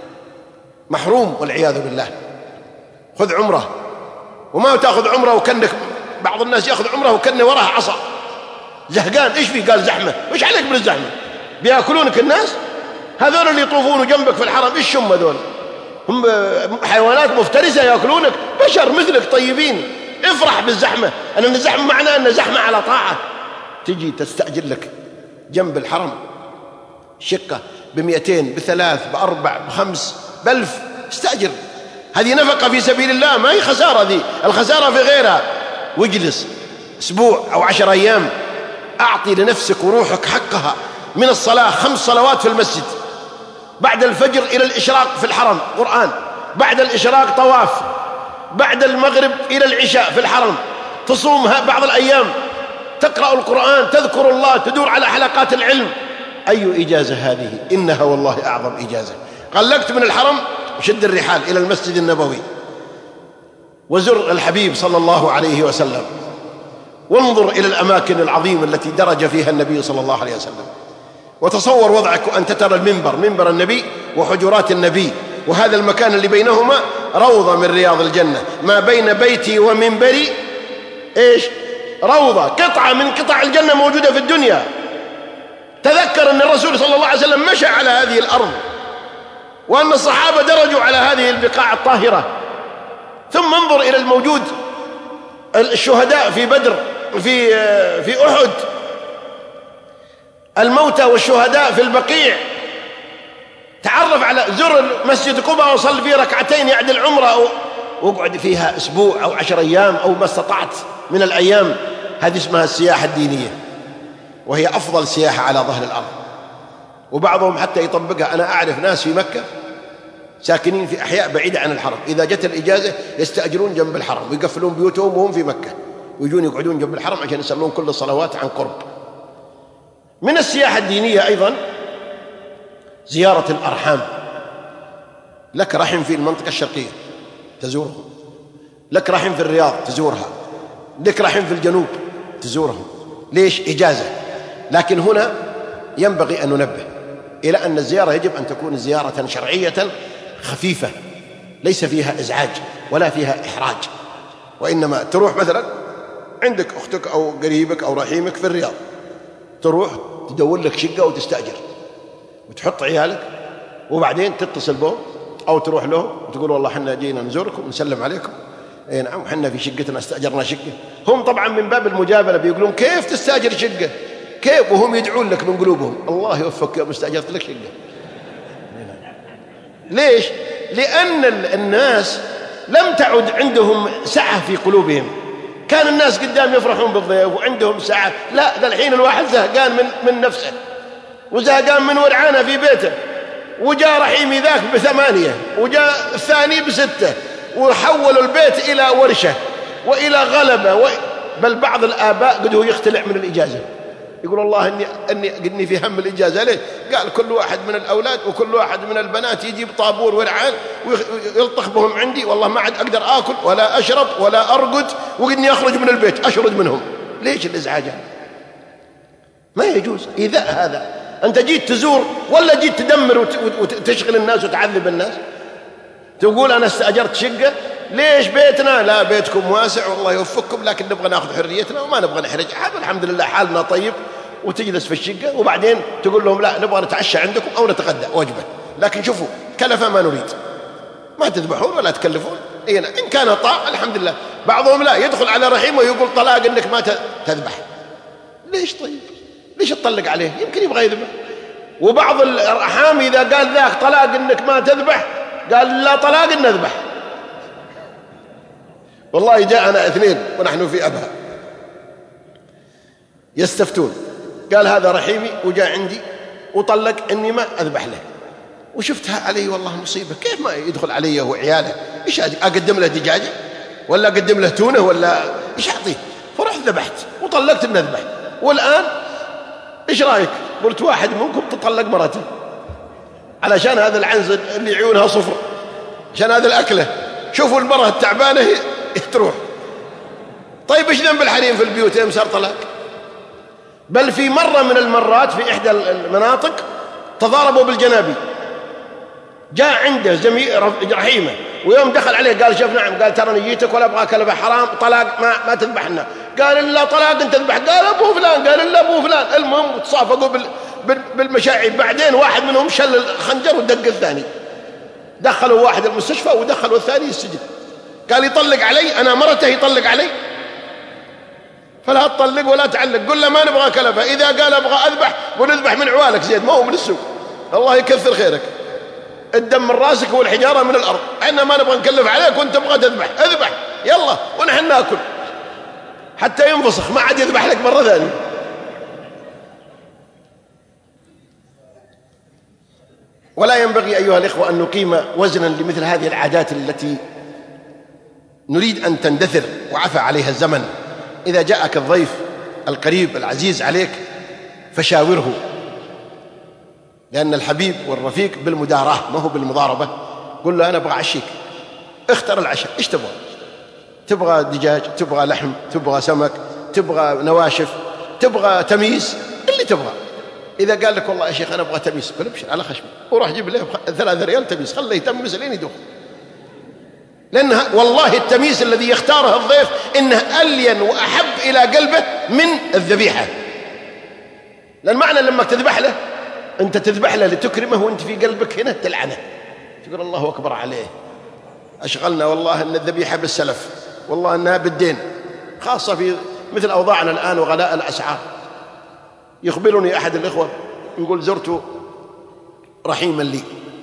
محروم والعياذ بالله. خذ عمره وما تأخذ عمره وكأنك، بعض الناس يأخذ عمره وكأنه وراها عصا، زهقان. إيش فيه؟ قال زحمة. إيش عليك من الزحمة؟ بيأكلونك الناس هذول اللي يطوفون جنبك في الحرم. إيش هم هذول؟ هم حيوانات مفترسة يأكلونك؟ بشر مثلك طيبين. افرح بالزحمة، أن الزحمة معناه أن زحمة على طاعة. تجي تستأجر لك جنب الحرم شقة ب200 ب3 ب4 ب5 ب1000، استأجر. هذه نفقة في سبيل الله، ما هي خسارة، ذي الخسارة في غيرها. واجلس أسبوع أو 10 أيام، أعطي لنفسك وروحك حقها من الصلاة. 5 صلوات في المسجد، بعد الفجر إلى الإشراق في الحرم قرآن، بعد الإشراق طواف، بعد المغرب إلى العشاء في الحرم. تصوم بعض الأيام، تقرأ القرآن، تذكر الله، تدور على حلقات العلم. أي إجازة هذه؟ إنها والله أعظم إجازة. قلقت من الحرم وشد الرحال إلى المسجد النبوي، وزر الحبيب صلى الله عليه وسلم، وانظر إلى الأماكن العظيمة التي درج فيها النبي صلى الله عليه وسلم. وتصور وضعك وأنت ترى المنبر، منبر النبي وحجرات النبي، وهذا المكان اللي بينهما روضة من رياض الجنة. ما بين بيتي ومنبري إيش؟ روضة، قطعة من قطع الجنة موجودة في الدنيا. تذكر أن الرسول صلى الله عليه وسلم مشى على هذه الأرض، وأن الصحابة درجوا على هذه البقاع الطاهرة. ثم انظر إلى الموجود، الشهداء في بدر، في أحد، الموتى والشهداء في البقيع. تعرف على، زر مسجد قباء وصل فيه 2 يعدل عمره، واقعد فيها أسبوع أو 10 أيام أو ما استطعت من الأيام. هذه اسمها السياحة الدينية، وهي أفضل سياحة على ظهر الأرض. وبعضهم حتى يطبقها. أنا أعرف ناس في مكة ساكنين في أحياء بعيدة عن الحرم، إذا جت الإجازة يستأجرون جنب الحرم ويقفلون بيوتهم وهم في مكة، ويجون يقعدون جنب الحرم عشان يصلون كل الصلوات عن قرب. من السياحة الدينية أيضا زيارة الأرحام. لك رحم في المنطقة الشرقية تزورهم، لك رحم في الرياض تزورها، لك رحم في الجنوب تزورهم. ليش؟ إجازة. لكن هنا ينبغي أن ننبه إلى أن الزيارة يجب أن تكون زيارة شرعية خفيفة، ليس فيها إزعاج ولا فيها إحراج، وإنما تروح مثلا عندك أختك أو قريبك أو رحيمك في الرياض، تروح تدور لك شقة وتستأجر وتحط عيالك، وبعدين تتصل بهم أو تروح لهم وتقول والله حنا جينا نزوركم ونسلم عليكم. اي نعم، حنا في شقتنا استأجرنا شقة. هم طبعا من باب المجابلة بيقولون كيف تستأجر شقة؟ كيف؟ وهم يدعون لك من قلوبهم الله يوفقك يا مستأجرت لك شقة. ليش؟ لأن الناس لم تعد عندهم سعة في قلوبهم. كان الناس قدام يفرحون بالضيف وعندهم سعة، لا، ذا الحين الواحد زهقان من نفسه وزهقان من ورعانه في بيته، وجاء رحيمي ذاك ب8 وجاء الثاني ب6، وحولوا البيت إلى ورشة وإلى غلبة بل بعض الآباء قدوا يختلع من الإجازة، يقول الله إني في هم الإجازة. ليه؟ قال كل واحد من الأولاد وكل واحد من البنات يجيب طابور ورعان ويلطخ بهم عندي، والله ما عاد أقدر آكل ولا أشرب ولا أرقد، وقدني أخرج من البيت أشرد منهم. ليش الإزعاج؟ ما يجوز إيذاء هذا. أنت جيت تزور ولا جيت تدمر وتشغل الناس وتعذب الناس؟ تقول أنا استأجرت شقة، ليش؟ بيتنا، لا بيتكم واسع والله يوفقكم، لكن نبغى ناخذ حريتنا وما نبغى نحرج أحد، الحمد لله حالنا طيب. وتجلس في الشقة وبعدين تقول لهم لا نبغى نتعشى عندكم أو نتغدى وجبة، لكن شوفوا كلفة ما نريد، ما تذبحون ولا تكلفون. إن كان طاع الحمد لله. بعضهم لا، يدخل على رحيم ويقول طلاق إنك ما تذبح. ليش طيب؟ ليش تطلق عليه؟ يمكن يبغى يذبح. وبعض الأرحام إذا قال ذاك طلاق إنك ما تذبح، قال لا طلاق إن نذبح. والله جاءنا 2 ونحن في أبها يستفتون، قال هذا رحيمي وجاء عندي وطلق إني ما أذبح له، وشفتها علي والله مصيبة، كيف ما يدخل علي وعياله؟ إيش أقدم له دجاجة ولا أقدم له تونة ولا إيش أعطيه؟ فرحت ذبحت وطلقت من أذبح. والآن إيش رأيك؟ قلت واحد منكم تطلق مرته علشان هذا العنز اللي عيونها صفر، عشان هذا الأكلة. شوفوا المرأة التعبانة تروح. طيب إيش ذنب الحريم في البيوت يوم صار طلاق؟ بل في مرة من المرات في إحدى المناطق تضاربوا بالجنابي، جاء عنده زميل رحيمة ويوم دخل عليه قال شوف نعم، قال ترى نجيتك ولا أبغاك أذبح، حرام طلاق ما تذبحنا. قال إلا طلاق أنت تذبح. قال أبو فلان، قال إلا أبو فلان. المهم تصافقوا بالمشاعب. بعدين واحد منهم شل الخنجر ودق الثاني، دخلوا واحد المستشفى ودخلوا الثاني السجن. قال يطلق علي، أنا مرته يطلق علي؟ فلا تطلق ولا تعلق، قل له ما نبغى كلفة. إذا قال أبغى أذبح قل اذبح من عوالك زيد، ما هو من السوق. الله يكثر خيرك، الدم من راسك والحجارة من الأرض. احنا ما نبغى نكلف عليك وانت تبغى تذبح، اذبح يلا ونحن ناكل حتى ينفسخ، ما عاد يذبح لك مرة ثانية. ولا ينبغي أيها الإخوة أن نقيم وزنا لمثل هذه العادات التي نريد أن تندثر وعفى عليها الزمن. إذا جاءك الضيف القريب العزيز عليك فشاوره، لأن الحبيب والرفيق بالمداراة ما هو بالمضاربة. قل له أنا أبغى أعشيك، اختر العشاء إيش تبغى؟ تبغى دجاج، تبغى لحم، تبغى سمك، تبغى نواشف، تبغى تميس، اللي تبغى. إذا قال لك والله يا شيخ أنا أبغى تميس، قل ابشر على خشمه وروح جيب له 3 ريال تميس، خله يتمس لين يدوخ. لأن والله التمييز الذي يختاره الضيف إنه ألين وأحب إلى قلبه من الذبيحة. لأن معنى لما تذبح له، أنت تذبح له لتكرمه وأنت في قلبك هنا تلعنه، تقول الله أكبر عليه، أشغلنا والله أن الذبيحة بالسلف، والله أنها بالدين، خاصة في مثل أوضاعنا الآن وغلاء الأسعار. يخبرني أحد الإخوة يقول زرت رحيما لي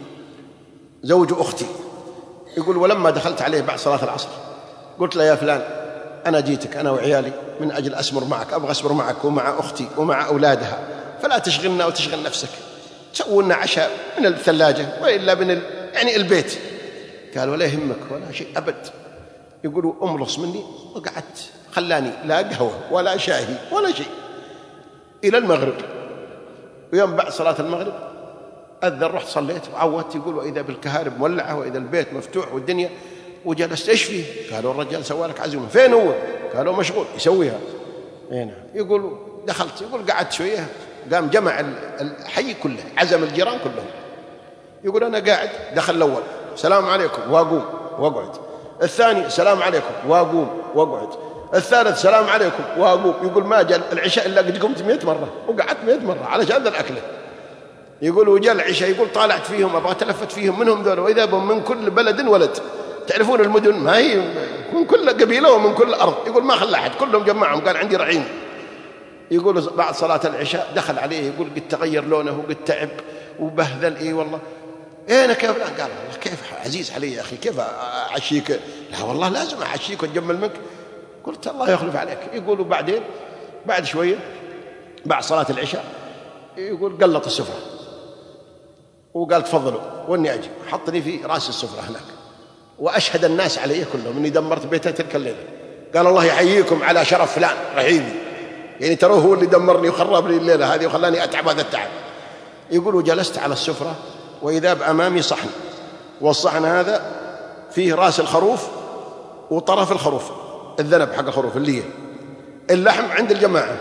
زوج أختي، يقول ولما دخلت عليه بعد صلاة العصر قلت له يا فلان أنا جيتك أنا وعيالي من أجل أسمر معك، أبغى أسمر معك ومع أختي ومع أولادها، فلا تشغلنا وتشغل نفسك، تسووا لنا عشاء من الثلاجة وإلا من يعني البيت. قال ولا يهمك ولا شيء أبد. يقولوا أملص مني وقعدت، خلاني لا قهوة ولا شاهي ولا شيء إلى المغرب. ويوم بعد صلاة المغرب أذن، رحت صليت وعودت. يقول وإذا بالكهارب مولعة وإذا البيت مفتوح والدنيا، وجلست إيش فيه؟ قالوا الرجال سوالك عزومة. فين هو؟ قالوا مشغول يسويها. هنا يقول دخلت، يقول قعدت شوية، قام جمع الحي كله، عزم الجيران كلهم. يقول أنا قاعد، دخل الأول سلام عليكم وأقوم وأقعد، الثاني سلام عليكم وأقوم وأقعد، الثالث سلام عليكم وأقوم. يقول ما جاء العشاء إلا قد قمت 100 مرة وقعدت 100 مرة علشان الأكلة. يقول وجاء العشاء، يقول طالعت فيهم أبغى تلفت فيهم منهم ذول، وإذا بهم من كل بلد ولد. تعرفون المدن ما هي من كل قبيلة ومن كل أرض. يقول ما خلى أحد، كلهم جمعهم، قال عندي رعيم. يقول بعد صلاة العشاء دخل عليه، يقول قد تغير لونه وقد تعب وبهذل. إيه والله أنا كيف؟ لا قال والله كيف عزيز علي يا أخي، كيف أعشيك؟ لا والله لازم أعشيك وأتجمل منك. قلت الله يخلف عليك. يقول وبعدين بعد شوية بعد صلاة العشاء يقول قلط السفرة وقال تفضلوا واني أجي، حطني في رأس السفرة هناك وأشهد الناس علي كلهم اني دمرت بيته تلك الليلة. قال الله يحييكم على شرف فلان رحيمي، يعني تروه هو اللي دمرني وخرب لي الليلة هذه وخلاني أتعب هذا التعب. يقول وجلست على السفرة وإذا بأمامي صحن، والصحن هذا فيه رأس الخروف وطرف الخروف، الذنب حق الخروف اللي هي اللحم عند الجماعة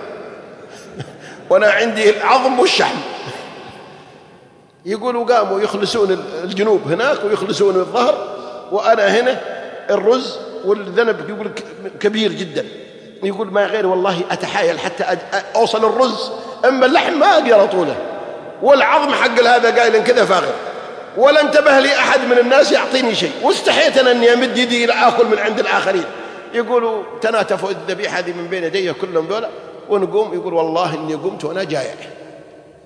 وأنا عندي العظم والشحم. يقولوا قاموا يخلصون الجنوب هناك ويخلصون الظهر، وأنا هنا الرز والذنب يقول كبير جدا. يقول ما غير والله أتحايل حتى أوصل الرز، أما اللحم ما أقدر طوله، والعظم حق هذا قايل كذا فاغر، ولا انتبه لي أحد من الناس يعطيني شيء، واستحيت أنا أني أمد يدي لآكل من عند الآخرين. يقولوا تناتفوا الذبيحة هذه من بين يدي كلهم دولة ونقوم. يقول والله إني قمت وأنا جايع.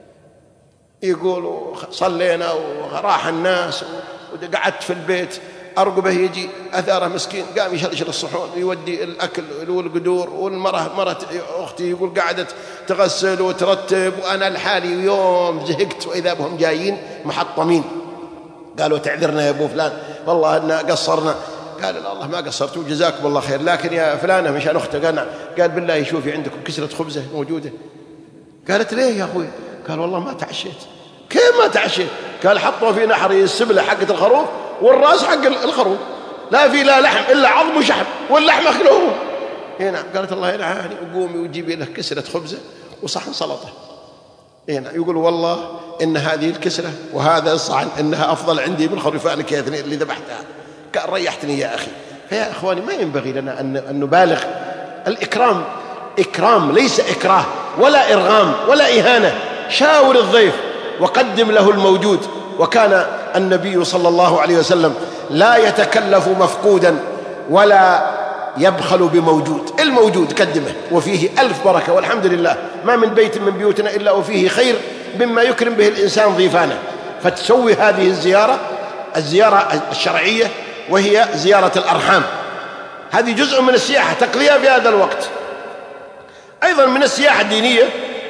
يقولوا صلينا وراح الناس وقعدت في البيت أرقبه يجي أثاره مسكين، قام يشلشل الصحون يودي الأكل والقدور، مرة أختي يقول قعدت تغسل وترتب وأنا لحالي، يوم زهقت وإذا بهم جايين محطمين قالوا تعذرنا يا أبو فلان والله أننا قصرنا. قال لا الله ما قصرتوا جزاكم الله خير، لكن يا فلانة مشان أخته قال بالله شوفي عندكم كسرة خبزة موجودة. قالت ليه يا أخوي؟ قال والله ما تعشيت. كيف ما تعشيت؟ قال حطوا في نحري السبلة حقة الخروف والرأس حق الخروف، لا في لا لحم إلا عظم وشحم واللحم أكلهم هنا. قالت الله يلعنني، وقومي وجيبي له كسرة خبزة وصحن سلطة هنا. يقول والله إن هذه الكسرة وهذا الصحن إنها أفضل عندي من خروفانك يا اثنين اللي ذبحتها. قال ريحتني يا أخي. فيا إخواني ما ينبغي لنا أن نبالغ. الإكرام إكرام ليس إكراه ولا إرغام ولا إهانة. شاور الضيف وقدم له الموجود. وكان النبي صلى الله عليه وسلم لا يتكلف مفقودا ولا يبخل بموجود. الموجود قدمه وفيه ألف بركة، والحمد لله ما من بيت من بيوتنا إلا وفيه خير مما يكرم به الإنسان ضيفانه. فتسوي هذه الزيارة الشرعية وهي زيارة الأرحام، هذه جزء من السياحة تقضيها في هذا الوقت. أيضا من السياحة الدينية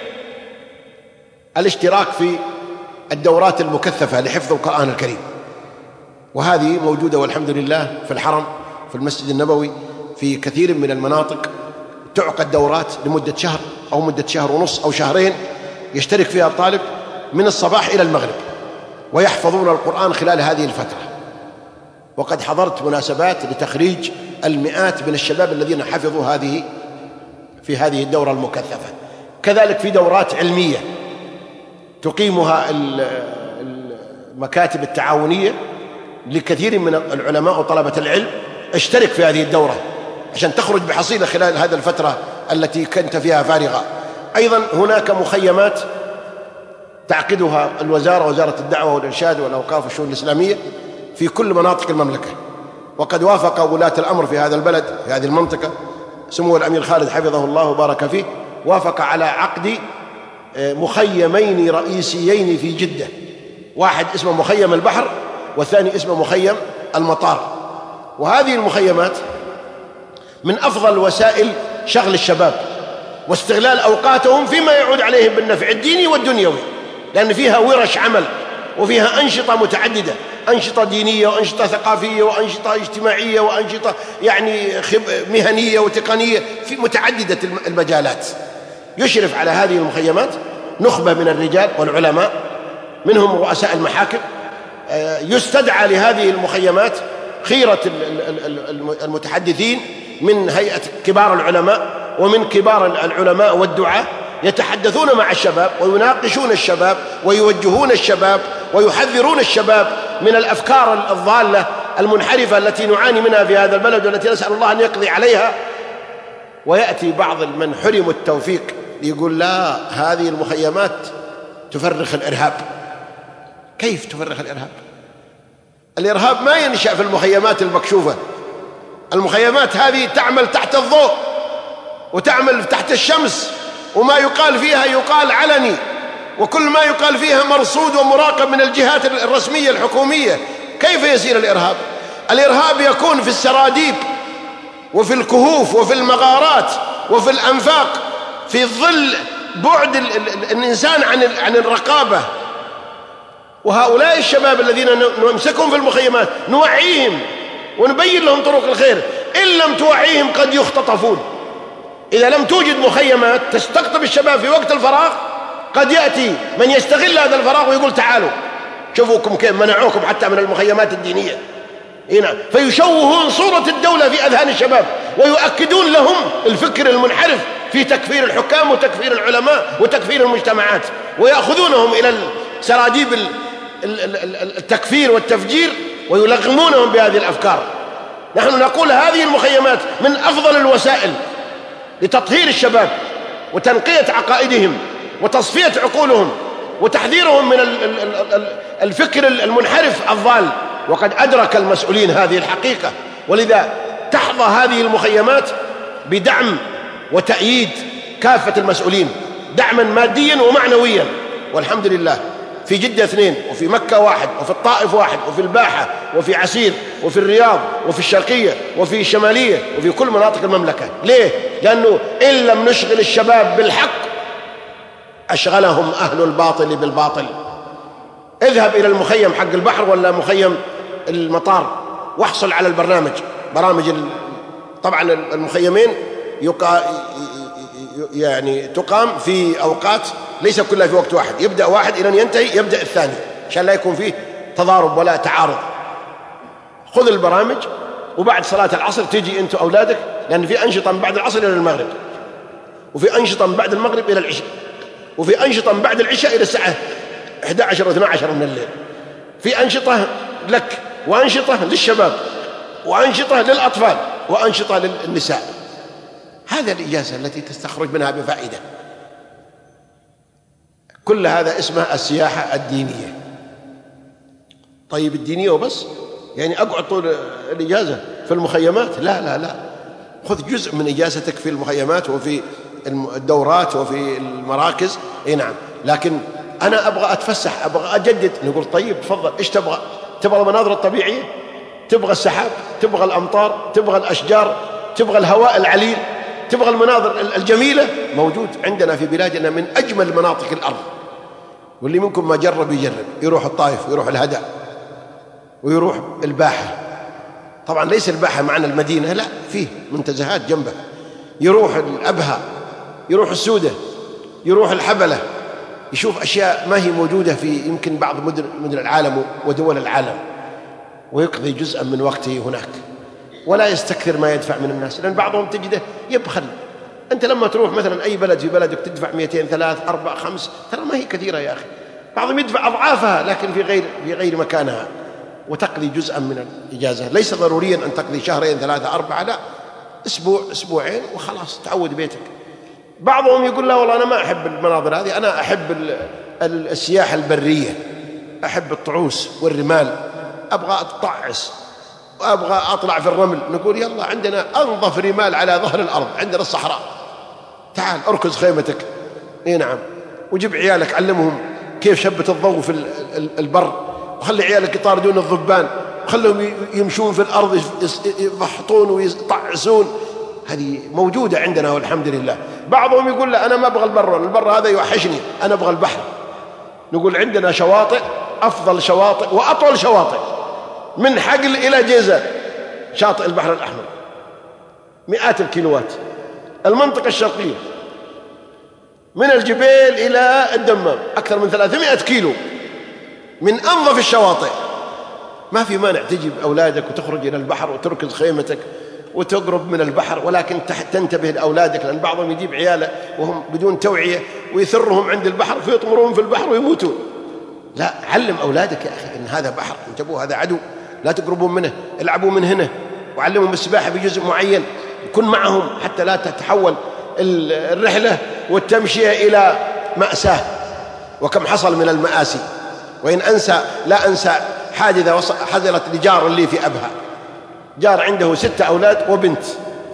الاشتراك في الدورات المكثفة لحفظ القرآن الكريم، وهذه موجودة والحمد لله في الحرم، في المسجد النبوي، في كثير من المناطق تعقد دورات لمدة شهر أو مدة شهر ونص أو شهرين، يشترك فيها الطالب من الصباح إلى المغرب ويحفظون القرآن خلال هذه الفترة. وقد حضرت مناسبات لتخريج المئات من الشباب الذين حفظوا في هذه الدورة المكثفة. كذلك في دورات علمية تقيمها المكاتب التعاونية لكثير من العلماء وطلبة العلم. اشترك في هذه الدورة عشان تخرج بحصيلة خلال هذه الفترة التي كنت فيها فارغة. أيضا هناك مخيمات تعقدها الوزارة، وزارة الدعوة والإرشاد والأوقاف والشؤون الإسلامية في كل مناطق المملكة. وقد وافق ولاة الأمر في هذا البلد في هذه المنطقة، سمو الأمير خالد حفظه الله وبارك فيه، وافق على عقد مخيمين رئيسيين في جدة، واحد اسمه مخيم البحر والثاني اسمه مخيم المطار. وهذه المخيمات من أفضل وسائل شغل الشباب واستغلال أوقاتهم فيما يعود عليهم بالنفع الديني والدنيوي، لأن فيها ورش عمل وفيها أنشطة متعددة، أنشطة دينية وأنشطة ثقافية وأنشطة اجتماعية وأنشطة مهنية وتقنية في متعددة المجالات. يشرف على هذه المخيمات نخبة من الرجال والعلماء، منهم رؤساء المحاكم. يستدعى لهذه المخيمات خيرة المتحدثين من هيئة كبار العلماء ومن كبار العلماء والدعاة، يتحدثون مع الشباب ويناقشون الشباب ويوجهون الشباب ويحذرون الشباب من الأفكار الضالة المنحرفة التي نعاني منها في هذا البلد والتي نسأل الله أن يقضي عليها. ويأتي بعض من حرموا التوفيق يقول لا، هذه المخيمات تفرخ الإرهاب. كيف تفرخ الإرهاب؟ الإرهاب ما ينشأ في المخيمات المكشوفة. المخيمات هذه تعمل تحت الضوء وتعمل تحت الشمس، وما يقال فيها يقال علني، وكل ما يقال فيها مرصود ومراقب من الجهات الرسمية الحكومية. كيف يسير الإرهاب؟ الإرهاب يكون في السراديب وفي الكهوف وفي المغارات وفي الأنفاق، في ظل بعد الإنسان عن الرقابة. وهؤلاء الشباب الذين نمسكهم في المخيمات نوعيهم ونبين لهم طرق الخير. إن لم توعيهم قد يختطفون. إذا لم توجد مخيمات تستقطب الشباب في وقت الفراغ، قد يأتي من يستغل هذا الفراغ ويقول تعالوا شوفوكم كيف منعوكم حتى من المخيمات الدينية هنا، فيشوهون صورة الدولة في أذهان الشباب ويؤكدون لهم الفكر المنحرف في تكفير الحكام وتكفير العلماء وتكفير المجتمعات، ويأخذونهم إلى سراديب التكفير والتفجير ويلغمونهم بهذه الأفكار. نحن نقول هذه المخيمات من أفضل الوسائل لتطهير الشباب وتنقية عقائدهم وتصفية عقولهم وتحذيرهم من الفكر المنحرف الضال. وقد أدرك المسؤولين هذه الحقيقة، ولذا تحظى هذه المخيمات بدعم وتأييد كافة المسؤولين، دعما ماديا ومعنويا. والحمد لله في جدة 2 وفي مكة 1 وفي الطائف 1 وفي الباحة وفي عسير وفي الرياض وفي الشرقية وفي الشمالية وفي كل مناطق المملكة. ليه؟ لأنه إن لم نشغل الشباب بالحق أشغلهم أهل الباطل بالباطل. اذهب إلى المخيم حق البحر ولا مخيم المطار واحصل على برامج طبعا المخيمين يعني تقام في أوقات ليس كلها في وقت واحد، يبدأ واحد إلى أن ينتهي يبدأ الثاني عشان لا يكون فيه تضارب ولا تعارض. خذ البرامج وبعد صلاة العصر تيجي أنت وأولادك، لأن في أنشطة من بعد العصر إلى المغرب، وفي أنشطة من بعد المغرب إلى العشاء، وفي أنشطة من بعد العشاء إلى الساعة 11 و12 من الليل. في أنشطة لك وأنشطة للشباب وأنشطة للأطفال وأنشطة للنساء. هذا الإجازة التي تستخرج منها بفائدة. كل هذا اسمها السياحة الدينية. طيب الدينية وبس؟ يعني أقعد طول الإجازة في المخيمات؟ لا لا لا، خذ جزء من إجازتك في المخيمات وفي الدورات وفي المراكز. اي نعم، لكن أنا أبغى أتفسح، أبغى أجدد. نقول طيب تفضل، إيش تبغى؟ تبغى المناظر الطبيعية؟ تبغى السحاب؟ تبغى الأمطار؟ تبغى الأشجار؟ تبغى الهواء العليل؟ تبغى المناظر الجميلة؟ موجود عندنا في بلادنا من أجمل مناطق الأرض. واللي منكم ما جرب يجرب، يروح الطائف ويروح الهدى ويروح الباحة. طبعا ليس الباحة معنا المدينة، لا، فيه منتزهات جنبها. يروح الأبها، يروح السودة، يروح الحبلة، يشوف أشياء ما هي موجودة في يمكن بعض مدن العالم ودول العالم، ويقضي جزءا من وقته هناك ولا يستكثر ما يدفع من الناس، لأن بعضهم تجده يبخل. أنت لما تروح مثلا أي بلد في بلدك تدفع 200 3 4 5، ترى ما هي كثيرة يا أخي. بعضهم يدفع أضعافها لكن في غير مكانها، وتقضي جزءا من الإجازة. ليس ضروريا أن تقضي 2 3 4، لا، أسبوع أسبوعين وخلاص تعود بيتك. بعضهم يقول لا والله أنا ما أحب المناظر هذه، أنا أحب السياحة البرية، أحب الطعوس والرمال، أبغى أتطعس وأبغى أطلع في الرمل. نقول يلا، عندنا أنظف رمال على ظهر الأرض، عندنا الصحراء، تعال أركز خيمتك. إيه نعم، وجيب عيالك علمهم كيف شبة الضوء في البر، وخلي عيالك يطاردون الضبان، وخلهم يمشون في الأرض يفحطون ويطعسون. هذه موجودة عندنا والحمد لله. بعضهم يقول لا أنا ما أبغى البر هذا يوحشني، أنا أبغى البحر. نقول عندنا شواطئ، أفضل شواطئ وأطول شواطئ من حقل إلى جيزان، شاطئ البحر الأحمر، مئات الكيلوات. المنطقة الشرقية من الجبيل إلى الدمام أكثر من 300 كيلو، من أنظف الشواطئ. ما في مانع تجيب أولادك وتخرج إلى البحر وتركز خيمتك وتقرب من البحر، ولكن تنتبه لأولادك، لأن بعضهم يجيب عياله وهم بدون توعية ويثرهم عند البحر فيطمرون في البحر ويموتون. لا، علم أولادك يا أخي إن هذا بحر، انتبهوا هذا عدو، لا تقربون منه، العبوا من هنا، وعلمهم السباحة بجزء معين، كن معهم حتى لا تتحول الرحلة والتمشية إلى مأساة. وكم حصل من المآسي. وإن لا أنسى حادثة حصلت لجار لي في أبها، جار عنده 6 أولاد وبنت،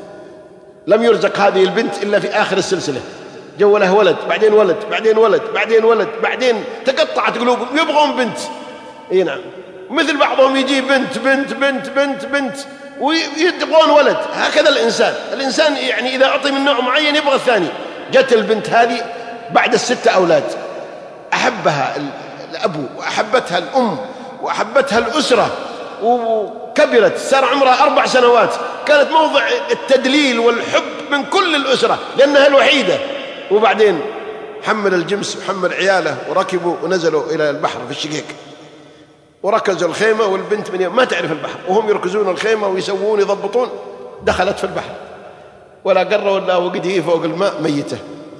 لم يرزق هذه البنت إلا في آخر السلسلة، جوله ولد بعدين ولد بعدين ولد بعدين ولد، بعدين تقطعت قلوبهم يبغون بنت. اي نعم، مثل بعضهم يجي بنت بنت بنت بنت بنت ويبغون ولد. هكذا الإنسان يعني إذا أعطي من نوع معين يبغى الثاني. جت البنت هذه بعد 6 أولاد، أحبها الأب وأحبتها الأم وأحبتها الأسرة، وكبرت صار عمرها 4 سنوات، كانت موضع التدليل والحب من كل الأسرة لأنها الوحيدة. وبعدين حمل الجمس وحمل عياله وركبوا ونزلوا إلى البحر في الشقيق، وركزوا الخيمة، والبنت من ما تعرف البحر، وهم يركزون الخيمة ويسوون يضبطون، دخلت في البحر ولا قرة ولا وقد هي فوق الماء ميتة.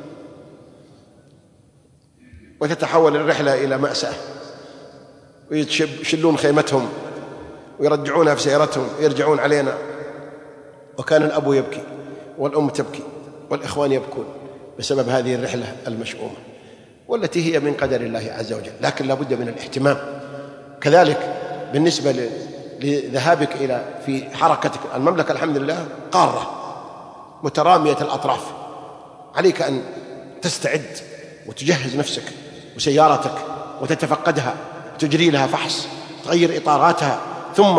وتتحول الرحلة إلى مأساة، ويشلون خيمتهم ويرجعونها في سيارتهم ويرجعون علينا. وكان الأب يبكي والأم تبكي والإخوان يبكون بسبب هذه الرحلة المشؤومة، والتي هي من قدر الله عز وجل، لكن لا بد من الاهتمام. كذلك بالنسبة لذهابك في حركتك، المملكة الحمد لله قارة مترامية الأطراف، عليك أن تستعد وتجهز نفسك وسيارتك وتتفقدها، تجري لها فحص، تغير إطاراتها، ثم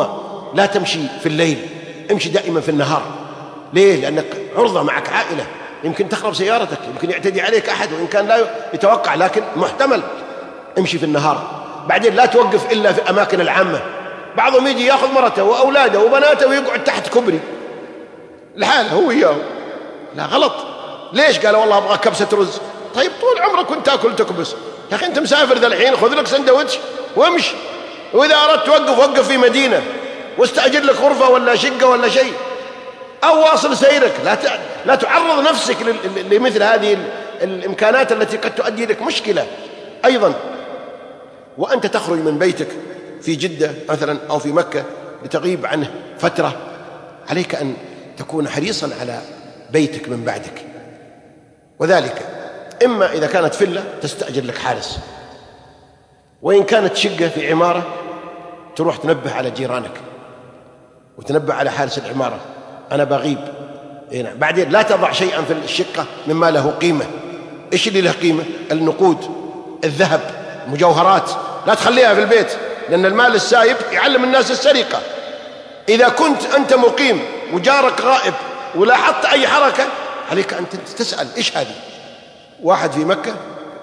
لا تمشي في الليل، امشي دائما في النهار. ليه؟ لأنك عرضة، معك عائلة، يمكن تخرب سيارتك، يمكن يعتدي عليك أحد، وإن كان لا يتوقع لكن محتمل. امشي في النهار. بعدين لا توقف إلا في أماكن العامة. بعضهم يجي يأخذ مرته وأولاده وبناته ويقعد تحت كبري لحاله هو وياه. لا، غلط. ليش؟ قال والله أبغى كبسة رز. طيب طول عمرك كنت تأكل تكبس يا أخي، أنت مسافر ذا الحين، خذ لك سندوتش وامشي. وإذا أردت توقف وقف في مدينة واستأجر لك غرفة ولا شقة ولا شيء، أو واصل سيرك. لا تعرض نفسك لمثل هذه الإمكانات التي قد تؤدي لك مشكلة. أيضا وأنت تخرج من بيتك في جدة مثلا أو في مكة لتغيب عنه فترة، عليك أن تكون حريصا على بيتك من بعدك. وذلك إما إذا كانت فلة تستأجر لك حارس، وإن كانت شقة في عمارة تروح تنبه على جيرانك وتنبه على حارس العمارة، أنا بغيب. بعدين لا تضع شيئا في الشقة مما له قيمة. إيش اللي له قيمة؟ النقود، الذهب، مجوهرات، لا تخليها في البيت، لأن المال السايب يعلم الناس السرقة. إذا كنت أنت مقيم وجارك غائب ولاحظت أي حركة، عليك أن تسأل إيش هذه. واحد في مكة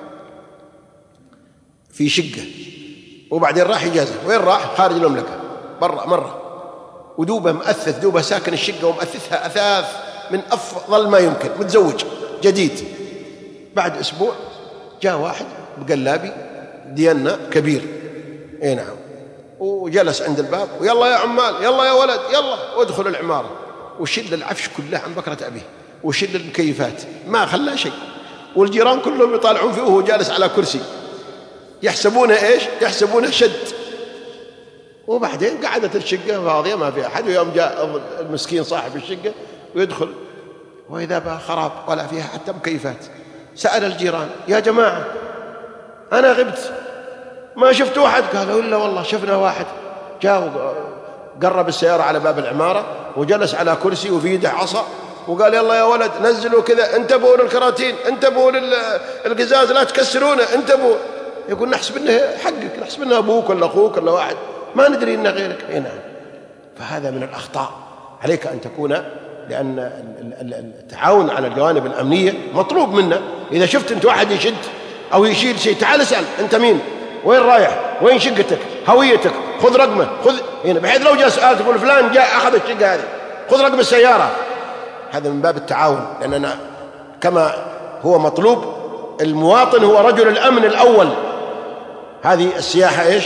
في شقة وبعدين راح إجازة، وين راح؟ خارج المملكة، برا مرة، ودوبه مؤثث، دوبه ساكن الشقة ومؤثثها أثاث من أفضل ما يمكن، متزوج جديد. بعد أسبوع جاء واحد بقلابي دينا كبير، نعم، وجلس عند الباب، ويلا يا عمال، يلا يا ولد، يلا وادخل العمارة، وشل العفش كله عن بكرة أبيه، وشل المكيفات، ما خلاه شيء. والجيران كلهم يطالعون فيه وهو جالس على كرسي، يحسبونه إيش؟ يحسبونه شد. وبعدين قعدت الشقة فاضية ما في أحد، ويوم جاء المسكين صاحب الشقة ويدخل وإذا بها خراب ولا فيها حتى مكيفات. سأل الجيران يا جماعة أنا غبت ما شفت واحد؟ قالوا إلا والله شفنا واحد جاء قرب السيارة على باب العمارة وجلس على كرسي وفي يده عصا وقال يلا يا ولد نزلوا كذا، انتبهوا للكراتين، انتبهوا للقزاز، لا تكسرونه، انتبهوا. يقول نحسب انه حقك، نحسب انه أبوك ولا أخوك ولا واحد، ما ندري إنه غيرك. نعم. فهذا من الأخطاء، عليك أن تكون، لأن التعاون على الجوانب الأمنية مطلوب منا. إذا شفت أنت واحد يشد أو يشيل شيء، تعال اسأل أنت مين، وين رايح، وين شقتك، هويتك، خذ رقمه، خذ هنا، بحيث لو جاء سؤال تقول فلان جاء أخذ الشقة هذه، خذ رقم السيارة. هذا من باب التعاون، لأننا كما هو مطلوب، المواطن هو رجل الأمن الأول. هذه السياحة إيش؟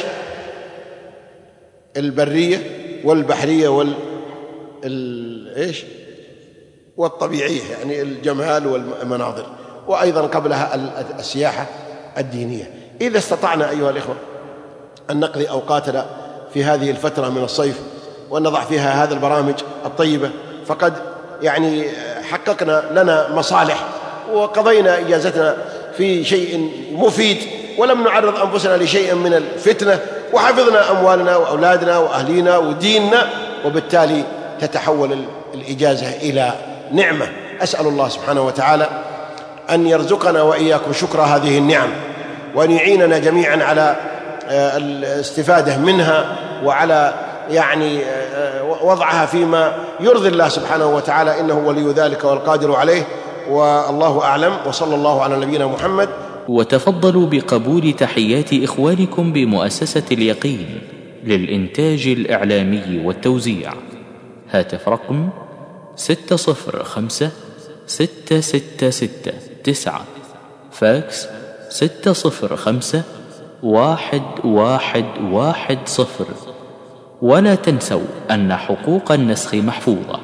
البرية والبحرية إيش؟ والطبيعية، يعني الجمال والمناظر، وأيضا قبلها السياحة الدينية. إذا استطعنا أيها الإخوة أن نقضي أوقاتنا في هذه الفترة من الصيف وأن نضع فيها هذه البرامج الطيبة، فقد يعني حققنا لنا مصالح وقضينا إجازتنا في شيء مفيد، ولم نعرض أنفسنا لشيء من الفتنة، وحفظنا أموالنا وأولادنا وأهلينا وديننا، وبالتالي تتحول الإجازة إلى نعمة. أسأل الله سبحانه وتعالى أن يرزقنا وإياكم شكر هذه النعم، وأن يعيننا جميعا على الاستفادة منها، وعلى يعني وضعها فيما يرضي الله سبحانه وتعالى، إنه ولي ذلك والقادر عليه. والله أعلم، وصلى الله على نبينا محمد. وتفضلوا بقبول تحيات إخوانكم بمؤسسة اليقين للإنتاج الإعلامي والتوزيع. هاتف رقم 605-666-9، فاكس 605-1110. ولا تنسوا أن حقوق النسخ محفوظة.